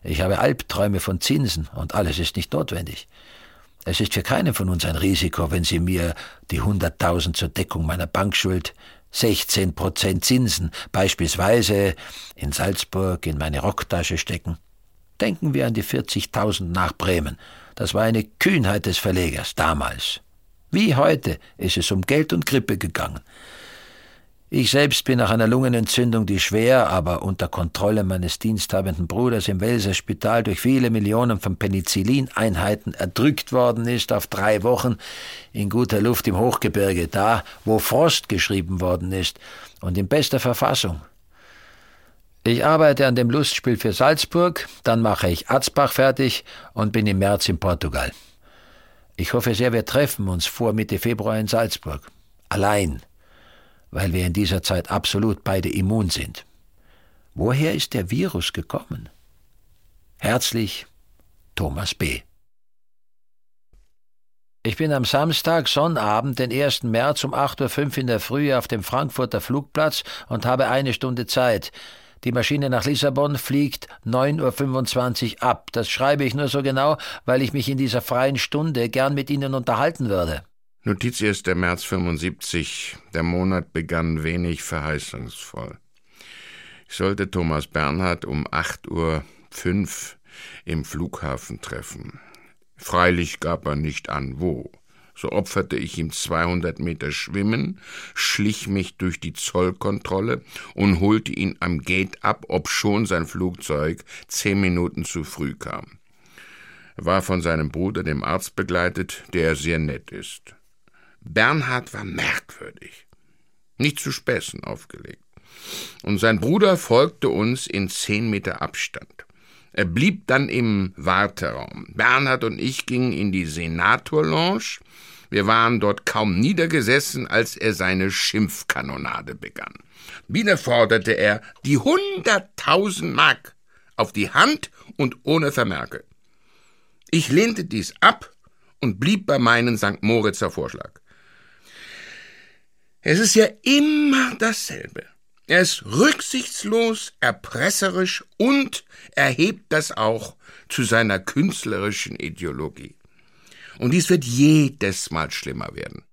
Ich habe Albträume von Zinsen und alles ist nicht notwendig. Es ist für keinen von uns ein Risiko, wenn Sie mir die hunderttausend zur Deckung meiner Bankschuld, sechzehn Prozent Zinsen, beispielsweise in Salzburg in meine Rocktasche stecken. Denken wir an die vierzigtausend nach Bremen. Das war eine Kühnheit des Verlegers damals. Wie heute ist es um Geld und Grippe gegangen. Ich selbst bin nach einer Lungenentzündung, die schwer, aber unter Kontrolle meines diensthabenden Bruders im Welser Spital durch viele Millionen von Penicillin-Einheiten erdrückt worden ist, auf drei Wochen in guter Luft im Hochgebirge, da, wo Frost geschrieben worden ist und in bester Verfassung. Ich arbeite an dem Lustspiel für Salzburg, dann mache ich Atzbach fertig und bin im März in Portugal. Ich hoffe sehr, wir treffen uns vor Mitte Februar in Salzburg. Allein, weil wir in dieser Zeit absolut beide immun sind. Woher ist der Virus gekommen? Herzlich, Thomas B. Ich bin am Samstag, Sonnabend, den ersten März um acht Uhr fünf in der Früh auf dem Frankfurter Flugplatz und habe eine Stunde Zeit. Die Maschine nach Lissabon fliegt neun Uhr fünfundzwanzig ab. Das schreibe ich nur so genau, weil ich mich in dieser freien Stunde gern mit Ihnen unterhalten würde. Notiz erster März fünfundsiebzig. Der Monat begann wenig verheißungsvoll. Ich sollte Thomas Bernhard um acht Uhr fünf im Flughafen treffen. Freilich gab er nicht an, wo. So opferte ich ihm zweihundert Meter Schwimmen, schlich mich durch die Zollkontrolle und holte ihn am Gate ab, obschon sein Flugzeug zehn Minuten zu früh kam. Er war von seinem Bruder, dem Arzt, begleitet, der sehr nett ist. Bernhard war merkwürdig, nicht zu Späßen aufgelegt. Und sein Bruder folgte uns in zehn Meter Abstand. Er blieb dann im Warteraum. Bernhard und ich gingen in die Senator-Lounge. Wir waren dort kaum niedergesessen, als er seine Schimpfkanonade begann. Wieder forderte er die hunderttausend Mark auf die Hand und ohne Vermerke. Ich lehnte dies ab und blieb bei meinem Sankt Moritzer Vorschlag. Es ist ja immer dasselbe. Er ist rücksichtslos, erpresserisch und erhebt das auch zu seiner künstlerischen Ideologie. Und dies wird jedes Mal schlimmer werden.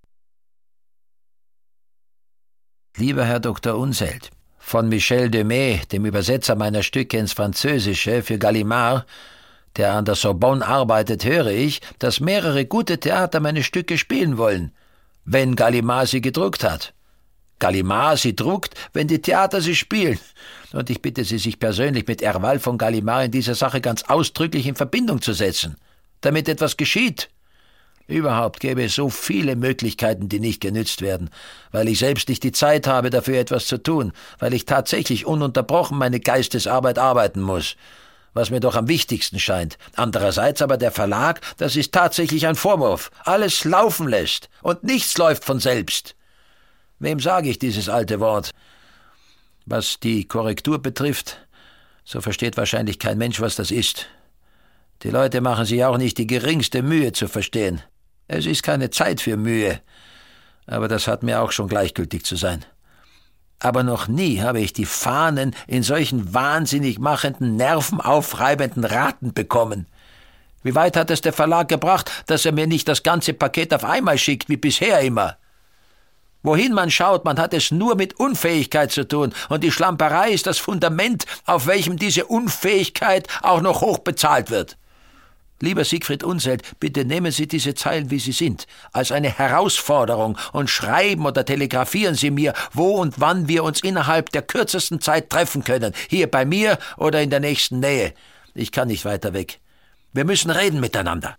Lieber Herr Doktor Unseld, von Michel Demey, dem Übersetzer meiner Stücke ins Französische für Gallimard, der an der Sorbonne arbeitet, höre ich, dass mehrere gute Theater meine Stücke spielen wollen, wenn Gallimard sie gedruckt hat. Gallimard sie druckt, wenn die Theater sie spielen. Und ich bitte Sie, sich persönlich mit Herval von Gallimard in dieser Sache ganz ausdrücklich in Verbindung zu setzen, damit etwas geschieht. Überhaupt gäbe es so viele Möglichkeiten, die nicht genützt werden, weil ich selbst nicht die Zeit habe, dafür etwas zu tun, weil ich tatsächlich ununterbrochen meine Geistesarbeit arbeiten muss, was mir doch am wichtigsten scheint. Andererseits aber der Verlag, das ist tatsächlich ein Vorwurf, alles laufen lässt und nichts läuft von selbst. Wem sage ich dieses alte Wort? Was die Korrektur betrifft, so versteht wahrscheinlich kein Mensch, was das ist. Die Leute machen sich auch nicht die geringste Mühe zu verstehen. Es ist keine Zeit für Mühe, aber das hat mir auch schon gleichgültig zu sein. Aber noch nie habe ich die Fahnen in solchen wahnsinnig machenden, nervenaufreibenden Raten bekommen. Wie weit hat es der Verlag gebracht, dass er mir nicht das ganze Paket auf einmal schickt, wie bisher immer? Wohin man schaut, man hat es nur mit Unfähigkeit zu tun, und die Schlamperei ist das Fundament, auf welchem diese Unfähigkeit auch noch hoch bezahlt wird. Lieber Siegfried Unseld, bitte nehmen Sie diese Zeilen, wie sie sind, als eine Herausforderung und schreiben oder telegrafieren Sie mir, wo und wann wir uns innerhalb der kürzesten Zeit treffen können, hier bei mir oder in der nächsten Nähe. Ich kann nicht weiter weg. Wir müssen reden miteinander.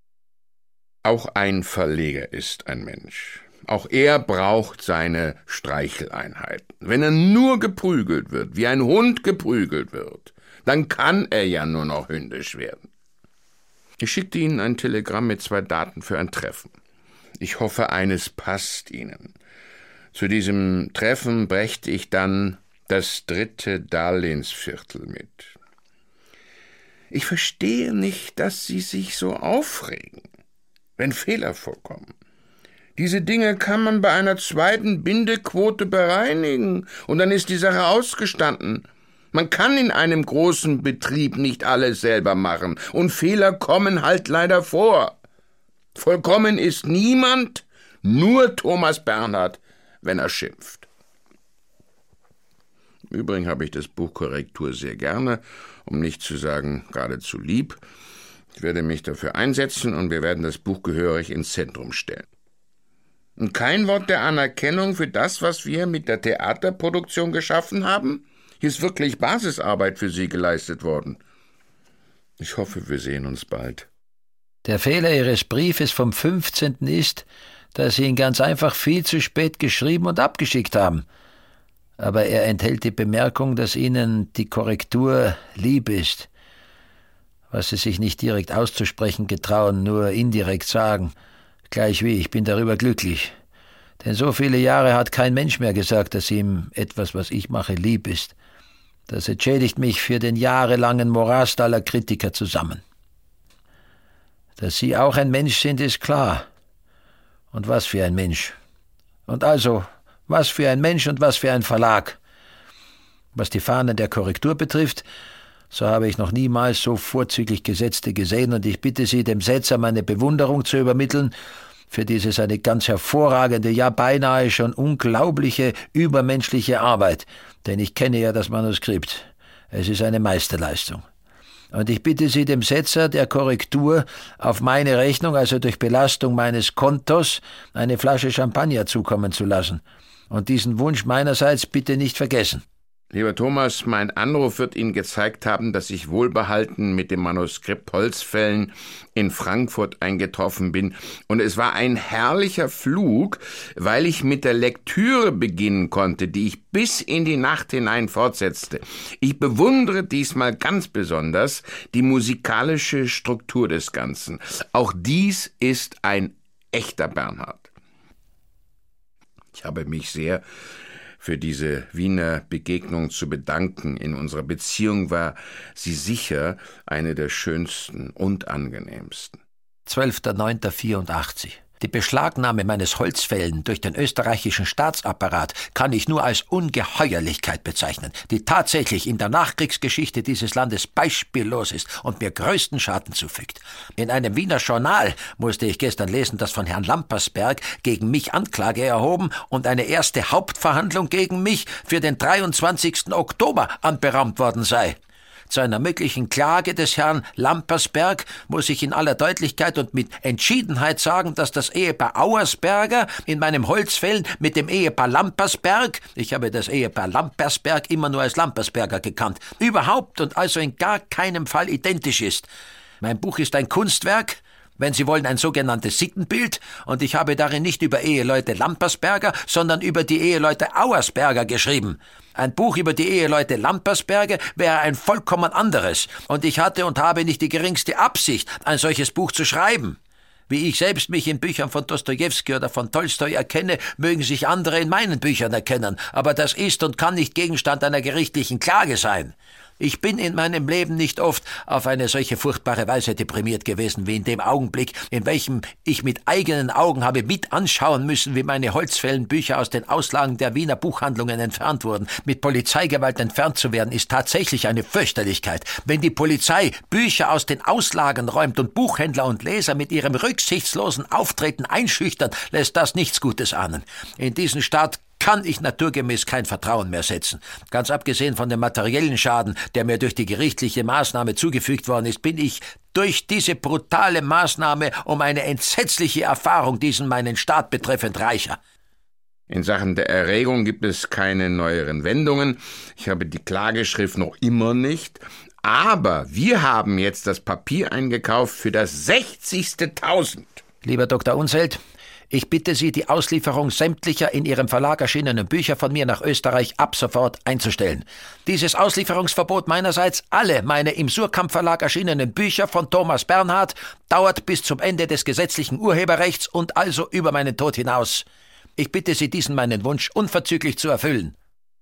Auch ein Verleger ist ein Mensch. Auch er braucht seine Streicheleinheiten. Wenn er nur geprügelt wird, wie ein Hund geprügelt wird, dann kann er ja nur noch hündisch werden. Ich schickte Ihnen ein Telegramm mit zwei Daten für ein Treffen. Ich hoffe, eines passt Ihnen. Zu diesem Treffen brächte ich dann das dritte Darlehensviertel mit. Ich verstehe nicht, dass Sie sich so aufregen, wenn Fehler vorkommen. Diese Dinge kann man bei einer zweiten Bindequote bereinigen, und dann ist die Sache ausgestanden. Man kann in einem großen Betrieb nicht alles selber machen, und Fehler kommen halt leider vor. Vollkommen ist niemand, nur Thomas Bernhard, wenn er schimpft. Im Übrigen habe ich das Buch Korrektur sehr gerne, um nicht zu sagen geradezu lieb. Ich werde mich dafür einsetzen, und wir werden das Buch gehörig ins Zentrum stellen. Und kein Wort der Anerkennung für das, was wir mit der Theaterproduktion geschaffen haben? Hier ist wirklich Basisarbeit für Sie geleistet worden. Ich hoffe, wir sehen uns bald. Der Fehler Ihres Briefes vom fünfzehnten ist, dass Sie ihn ganz einfach viel zu spät geschrieben und abgeschickt haben. Aber er enthält die Bemerkung, dass Ihnen die Korrektur lieb ist. Was Sie sich nicht direkt auszusprechen getrauen, nur indirekt sagen. Gleichwie, ich bin darüber glücklich. Denn so viele Jahre hat kein Mensch mehr gesagt, dass ihm etwas, was ich mache, lieb ist. Das entschädigt mich für den jahrelangen Morast aller Kritiker zusammen. Dass Sie auch ein Mensch sind, ist klar. Und was für ein Mensch. Und also, was für ein Mensch und was für ein Verlag. Was die Fahnen der Korrektur betrifft, so habe ich noch niemals so vorzüglich Gesetzte gesehen, und ich bitte Sie, dem Setzer meine Bewunderung zu übermitteln für diese seine ganz hervorragende, ja beinahe schon unglaubliche, übermenschliche Arbeit, denn ich kenne ja das Manuskript. Es ist eine Meisterleistung. Und ich bitte Sie, dem Setzer der Korrektur auf meine Rechnung, also durch Belastung meines Kontos, eine Flasche Champagner zukommen zu lassen. Und diesen Wunsch meinerseits bitte nicht vergessen. Lieber Thomas, mein Anruf wird Ihnen gezeigt haben, dass ich wohlbehalten mit dem Manuskript Holzfällen in Frankfurt eingetroffen bin. Und es war ein herrlicher Flug, weil ich mit der Lektüre beginnen konnte, die ich bis in die Nacht hinein fortsetzte. Ich bewundere diesmal ganz besonders die musikalische Struktur des Ganzen. Auch dies ist ein echter Bernhard. Ich habe mich sehr für diese Wiener Begegnung zu bedanken. In unserer Beziehung war sie sicher eine der schönsten und angenehmsten. zwölfter neunter vierundachtzig. Die Beschlagnahme meines Holzfällen durch den österreichischen Staatsapparat kann ich nur als Ungeheuerlichkeit bezeichnen, die tatsächlich in der Nachkriegsgeschichte dieses Landes beispiellos ist und mir größten Schaden zufügt. In einem Wiener Journal musste ich gestern lesen, dass von Herrn Lampersberg gegen mich Anklage erhoben und eine erste Hauptverhandlung gegen mich für den dreiundzwanzigsten Oktober anberaumt worden sei. Zu einer möglichen Klage des Herrn Lampersberg muss ich in aller Deutlichkeit und mit Entschiedenheit sagen, dass das Ehepaar Auersberger in meinem Holzfällen mit dem Ehepaar Lampersberg, ich habe das Ehepaar Lampersberg immer nur als Lampersberger gekannt, überhaupt und also in gar keinem Fall identisch ist. Mein Buch ist ein Kunstwerk, wenn Sie wollen, ein sogenanntes Sittenbild, und ich habe darin nicht über Eheleute Lampersberger, sondern über die Eheleute Auersberger geschrieben. Ein Buch über die Eheleute Lampersberger wäre ein vollkommen anderes, und ich hatte und habe nicht die geringste Absicht, ein solches Buch zu schreiben. Wie ich selbst mich in Büchern von Dostojewski oder von Tolstoi erkenne, mögen sich andere in meinen Büchern erkennen, aber das ist und kann nicht Gegenstand einer gerichtlichen Klage sein. Ich bin in meinem Leben nicht oft auf eine solche furchtbare Weise deprimiert gewesen wie in dem Augenblick, in welchem ich mit eigenen Augen habe mit anschauen müssen, wie meine Holzfällenbücher aus den Auslagen der Wiener Buchhandlungen entfernt wurden. Mit Polizeigewalt entfernt zu werden, ist tatsächlich eine Fürchterlichkeit. Wenn die Polizei Bücher aus den Auslagen räumt und Buchhändler und Leser mit ihrem rücksichtslosen Auftreten einschüchtern, lässt das nichts Gutes ahnen. In diesen Staat kann ich naturgemäß kein Vertrauen mehr setzen. Ganz abgesehen von dem materiellen Schaden, der mir durch die gerichtliche Maßnahme zugefügt worden ist, bin ich durch diese brutale Maßnahme um eine entsetzliche Erfahrung diesen meinen Staat betreffend reicher. In Sachen der Erregung gibt es keine neueren Wendungen. Ich habe die Klageschrift noch immer nicht. Aber wir haben jetzt das Papier eingekauft für das sechzigste Tausend. Lieber Doktor Unseld, ich bitte Sie, die Auslieferung sämtlicher in Ihrem Verlag erschienenen Bücher von mir nach Österreich ab sofort einzustellen. Dieses Auslieferungsverbot meinerseits, alle meine im Suhrkamp Verlag erschienenen Bücher von Thomas Bernhard, dauert bis zum Ende des gesetzlichen Urheberrechts und also über meinen Tod hinaus. Ich bitte Sie, diesen meinen Wunsch unverzüglich zu erfüllen.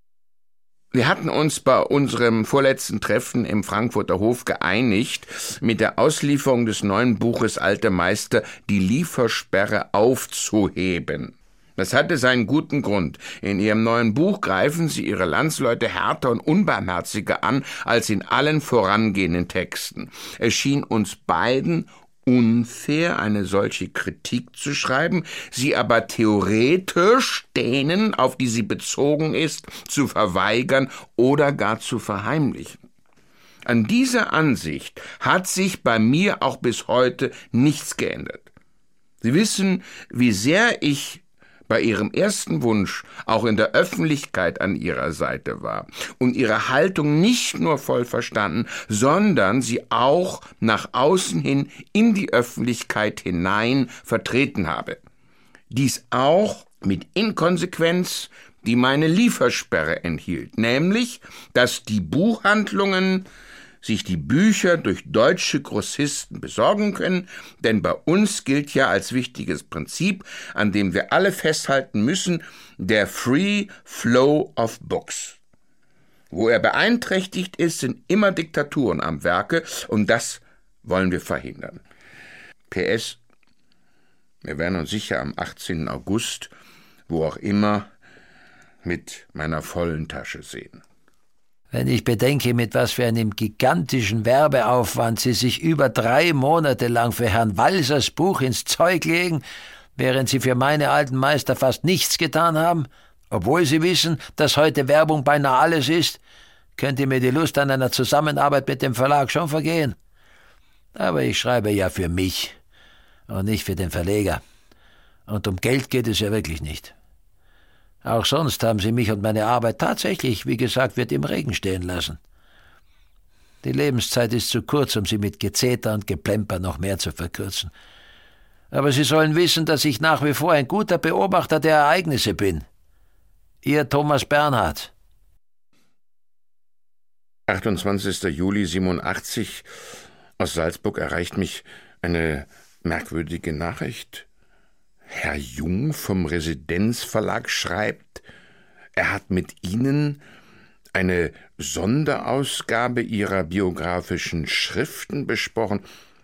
Wir hatten uns bei unserem vorletzten Treffen im Frankfurter Hof geeinigt, mit der Auslieferung des neuen Buches Alte Meister die Liefersperre aufzuheben. Das hatte seinen guten Grund. In Ihrem neuen Buch greifen Sie Ihre Landsleute härter und unbarmherziger an als in allen vorangehenden Texten. Es schien uns beiden unfair, eine solche Kritik zu schreiben, sie aber theoretisch denen, auf die sie bezogen ist, zu verweigern oder gar zu verheimlichen. An dieser Ansicht hat sich bei mir auch bis heute nichts geändert. Sie wissen, wie sehr ich bei Ihrem ersten Wunsch auch in der Öffentlichkeit an Ihrer Seite war und Ihre Haltung nicht nur voll verstanden, sondern sie auch nach außen hin in die Öffentlichkeit hinein vertreten habe. Dies auch mit Inkonsequenz, die meine Liefersperre enthielt, nämlich, dass die Buchhandlungen sich die Bücher durch deutsche Grossisten besorgen können, denn bei uns gilt ja als wichtiges Prinzip, an dem wir alle festhalten müssen, der Free Flow of Books. Wo er beeinträchtigt ist, sind immer Diktaturen am Werke, und das wollen wir verhindern. P S Wir werden uns sicher am achtzehnten August, wo auch immer, mit meiner vollen Tasche sehen. Wenn ich bedenke, mit was für einem gigantischen Werbeaufwand Sie sich über drei Monate lang für Herrn Walsers Buch ins Zeug legen, während Sie für meine alten Meister fast nichts getan haben, obwohl Sie wissen, dass heute Werbung beinahe alles ist, könnte mir die Lust an einer Zusammenarbeit mit dem Verlag schon vergehen. Aber ich schreibe ja für mich und nicht für den Verleger. Und um Geld geht es ja wirklich nicht. Auch sonst haben Sie mich und meine Arbeit tatsächlich, wie gesagt wird, im Regen stehen lassen. Die Lebenszeit ist zu kurz, um sie mit Gezeter und Geplemper noch mehr zu verkürzen. Aber Sie sollen wissen, dass ich nach wie vor ein guter Beobachter der Ereignisse bin. Ihr Thomas Bernhard. achtundzwanzigster Juli siebenundachtzig. Aus Salzburg erreicht mich eine merkwürdige Nachricht. Herr Jung vom Residenzverlag schreibt, er hat mit Ihnen eine Sonderausgabe Ihrer biografischen Schriften besprochen.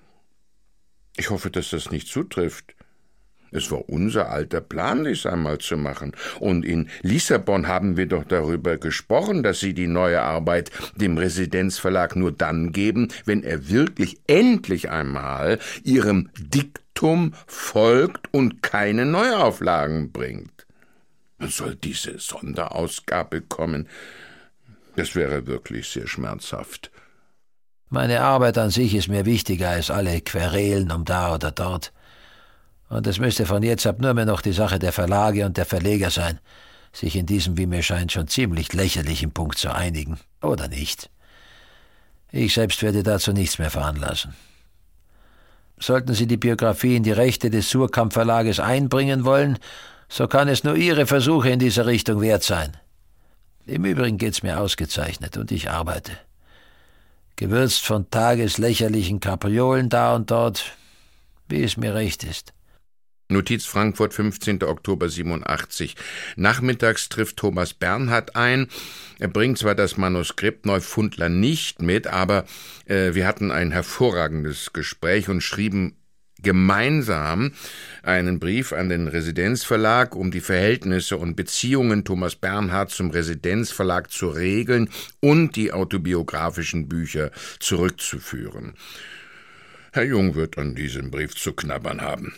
Ich hoffe, dass das nicht zutrifft. Es war unser alter Plan, dies einmal zu machen. Und in Lissabon haben wir doch darüber gesprochen, dass Sie die neue Arbeit dem Residenzverlag nur dann geben, wenn er wirklich endlich einmal Ihrem Diktum folgt und keine Neuauflagen bringt. Soll diese Sonderausgabe kommen? Das wäre wirklich sehr schmerzhaft. Meine Arbeit an sich ist mir wichtiger als alle Querelen um da oder dort. Und es müsste von jetzt ab nur mehr noch die Sache der Verlage und der Verleger sein, sich in diesem, wie mir scheint, schon ziemlich lächerlichen Punkt zu einigen. Oder nicht. Ich selbst werde dazu nichts mehr veranlassen. Sollten Sie die Biografie in die Rechte des Suhrkamp Verlages einbringen wollen, so kann es nur Ihre Versuche in dieser Richtung wert sein. Im Übrigen geht's mir ausgezeichnet und ich arbeite. Gewürzt von tageslächerlichen Kapriolen da und dort, wie es mir recht ist. Notiz Frankfurt, fünfzehnter Oktober siebenundachtzig. Nachmittags trifft Thomas Bernhard ein. Er bringt zwar das Manuskript Neufundler nicht mit, aber äh, wir hatten ein hervorragendes Gespräch und schrieben gemeinsam einen Brief an den Residenzverlag, um die Verhältnisse und Beziehungen Thomas Bernhard zum Residenzverlag zu regeln und die autobiografischen Bücher zurückzuführen. Herr Jung wird an diesem Brief zu knabbern haben.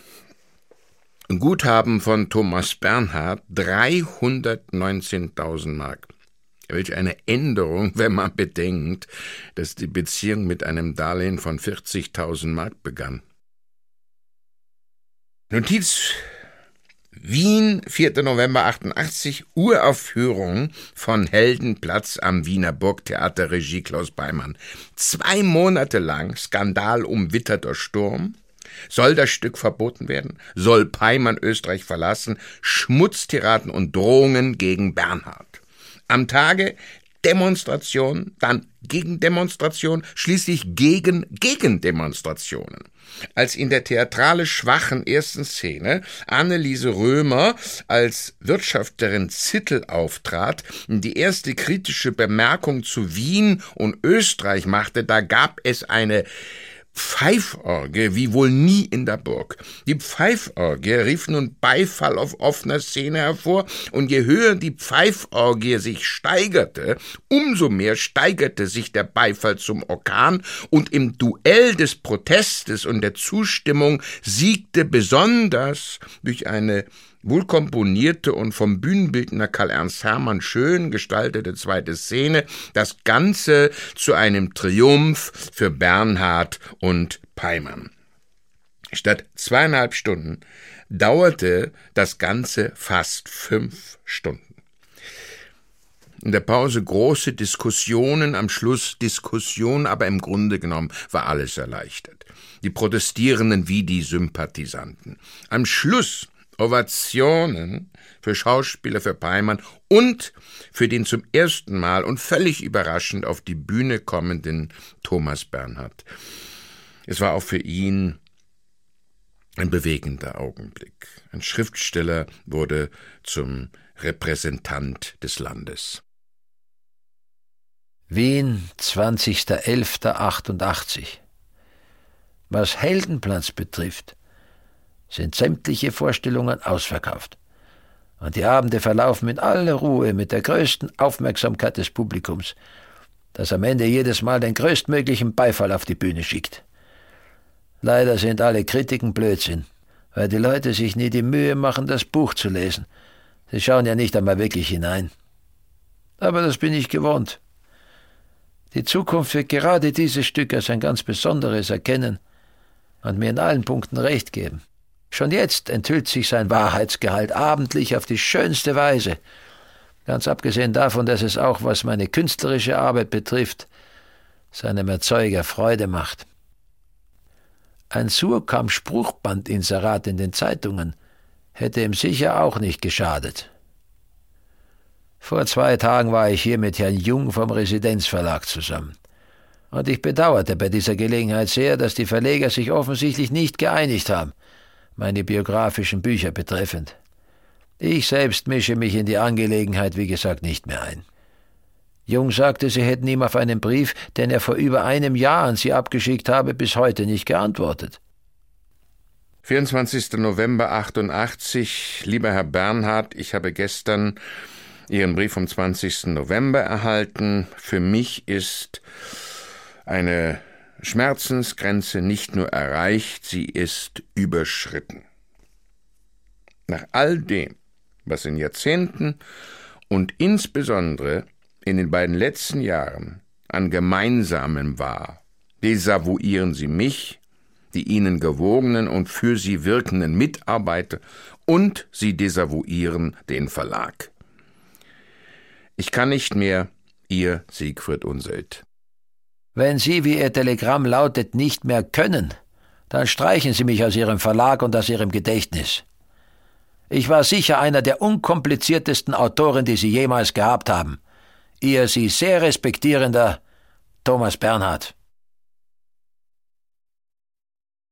Guthaben von Thomas Bernhard dreihundertneunzehntausend Mark. Welch eine Änderung, wenn man bedenkt, dass die Beziehung mit einem Darlehen von vierzigtausend Mark begann. Notiz Wien, vierter November achtundachtzig, Uraufführung von Heldenplatz am Wiener Burgtheater, Regie Klaus Beimann. Zwei Monate lang skandalumwitterter Sturm. Soll das Stück verboten werden? Soll Peimann Österreich verlassen? Schmutztiraden und Drohungen gegen Bernhard. Am Tage Demonstration, dann Gegendemonstration, schließlich gegen Gegendemonstrationen. Als in der theatralisch schwachen ersten Szene Anneliese Römer als Wirtschafterin Zittel auftrat, die erste kritische Bemerkung zu Wien und Österreich machte, da gab es eine Pfeiforgie wie wohl nie in der Burg. Die Pfeiforgie rief nun Beifall auf offener Szene hervor, und je höher die Pfeiforgie sich steigerte, umso mehr steigerte sich der Beifall zum Orkan, und im Duell des Protestes und der Zustimmung siegte besonders durch eine wohlkomponierte und vom Bühnenbildner Karl Ernst Hermann schön gestaltete zweite Szene, das Ganze zu einem Triumph für Bernhard und Peymann. Statt zweieinhalb Stunden dauerte das Ganze fast fünf Stunden. In der Pause große Diskussionen, am Schluss Diskussion, aber im Grunde genommen war alles erleichtert. Die Protestierenden wie die Sympathisanten. Am Schluss Ovationen für Schauspieler, für Peymann und für den zum ersten Mal und völlig überraschend auf die Bühne kommenden Thomas Bernhard. Es war auch für ihn ein bewegender Augenblick. Ein Schriftsteller wurde zum Repräsentant des Landes. Wien, zwanzigster elfter achtundachtzig. Was Heldenplatz betrifft, sind sämtliche Vorstellungen ausverkauft. Und die Abende verlaufen in aller Ruhe mit der größten Aufmerksamkeit des Publikums, das am Ende jedes Mal den größtmöglichen Beifall auf die Bühne schickt. Leider sind alle Kritiken Blödsinn, weil die Leute sich nie die Mühe machen, das Buch zu lesen. Sie schauen ja nicht einmal wirklich hinein. Aber das bin ich gewohnt. Die Zukunft wird gerade dieses Stück als ein ganz besonderes erkennen und mir in allen Punkten recht geben. Schon jetzt enthüllt sich sein Wahrheitsgehalt abendlich auf die schönste Weise, ganz abgesehen davon, dass es auch, was meine künstlerische Arbeit betrifft, seinem Erzeuger Freude macht. Ein Surkamp-Spruchbandinserat in den Zeitungen hätte ihm sicher auch nicht geschadet. Vor zwei Tagen war ich hier mit Herrn Jung vom Residenzverlag zusammen. Und ich bedauerte bei dieser Gelegenheit sehr, dass die Verleger sich offensichtlich nicht geeinigt haben, meine biografischen Bücher betreffend. Ich selbst mische mich in die Angelegenheit, wie gesagt, nicht mehr ein. Jung sagte, sie hätten ihm auf einen Brief, den er vor über einem Jahr an sie abgeschickt habe, bis heute nicht geantwortet. vierundzwanzigster November achtundachtzig. Lieber Herr Bernhard, ich habe gestern Ihren Brief vom zwanzigsten November erhalten. Für mich ist eine Schmerzensgrenze nicht nur erreicht, sie ist überschritten. Nach all dem, was in Jahrzehnten und insbesondere in den beiden letzten Jahren an Gemeinsamem war, desavouieren Sie mich, die Ihnen gewogenen und für Sie wirkenden Mitarbeiter, und Sie desavouieren den Verlag. Ich kann nicht mehr, Ihr Siegfried Unseld. Wenn Sie, wie Ihr Telegramm lautet, nicht mehr können, dann streichen Sie mich aus Ihrem Verlag und aus Ihrem Gedächtnis. Ich war sicher einer der unkompliziertesten Autoren, die Sie jemals gehabt haben. Ihr Sie sehr respektierender Thomas Bernhard.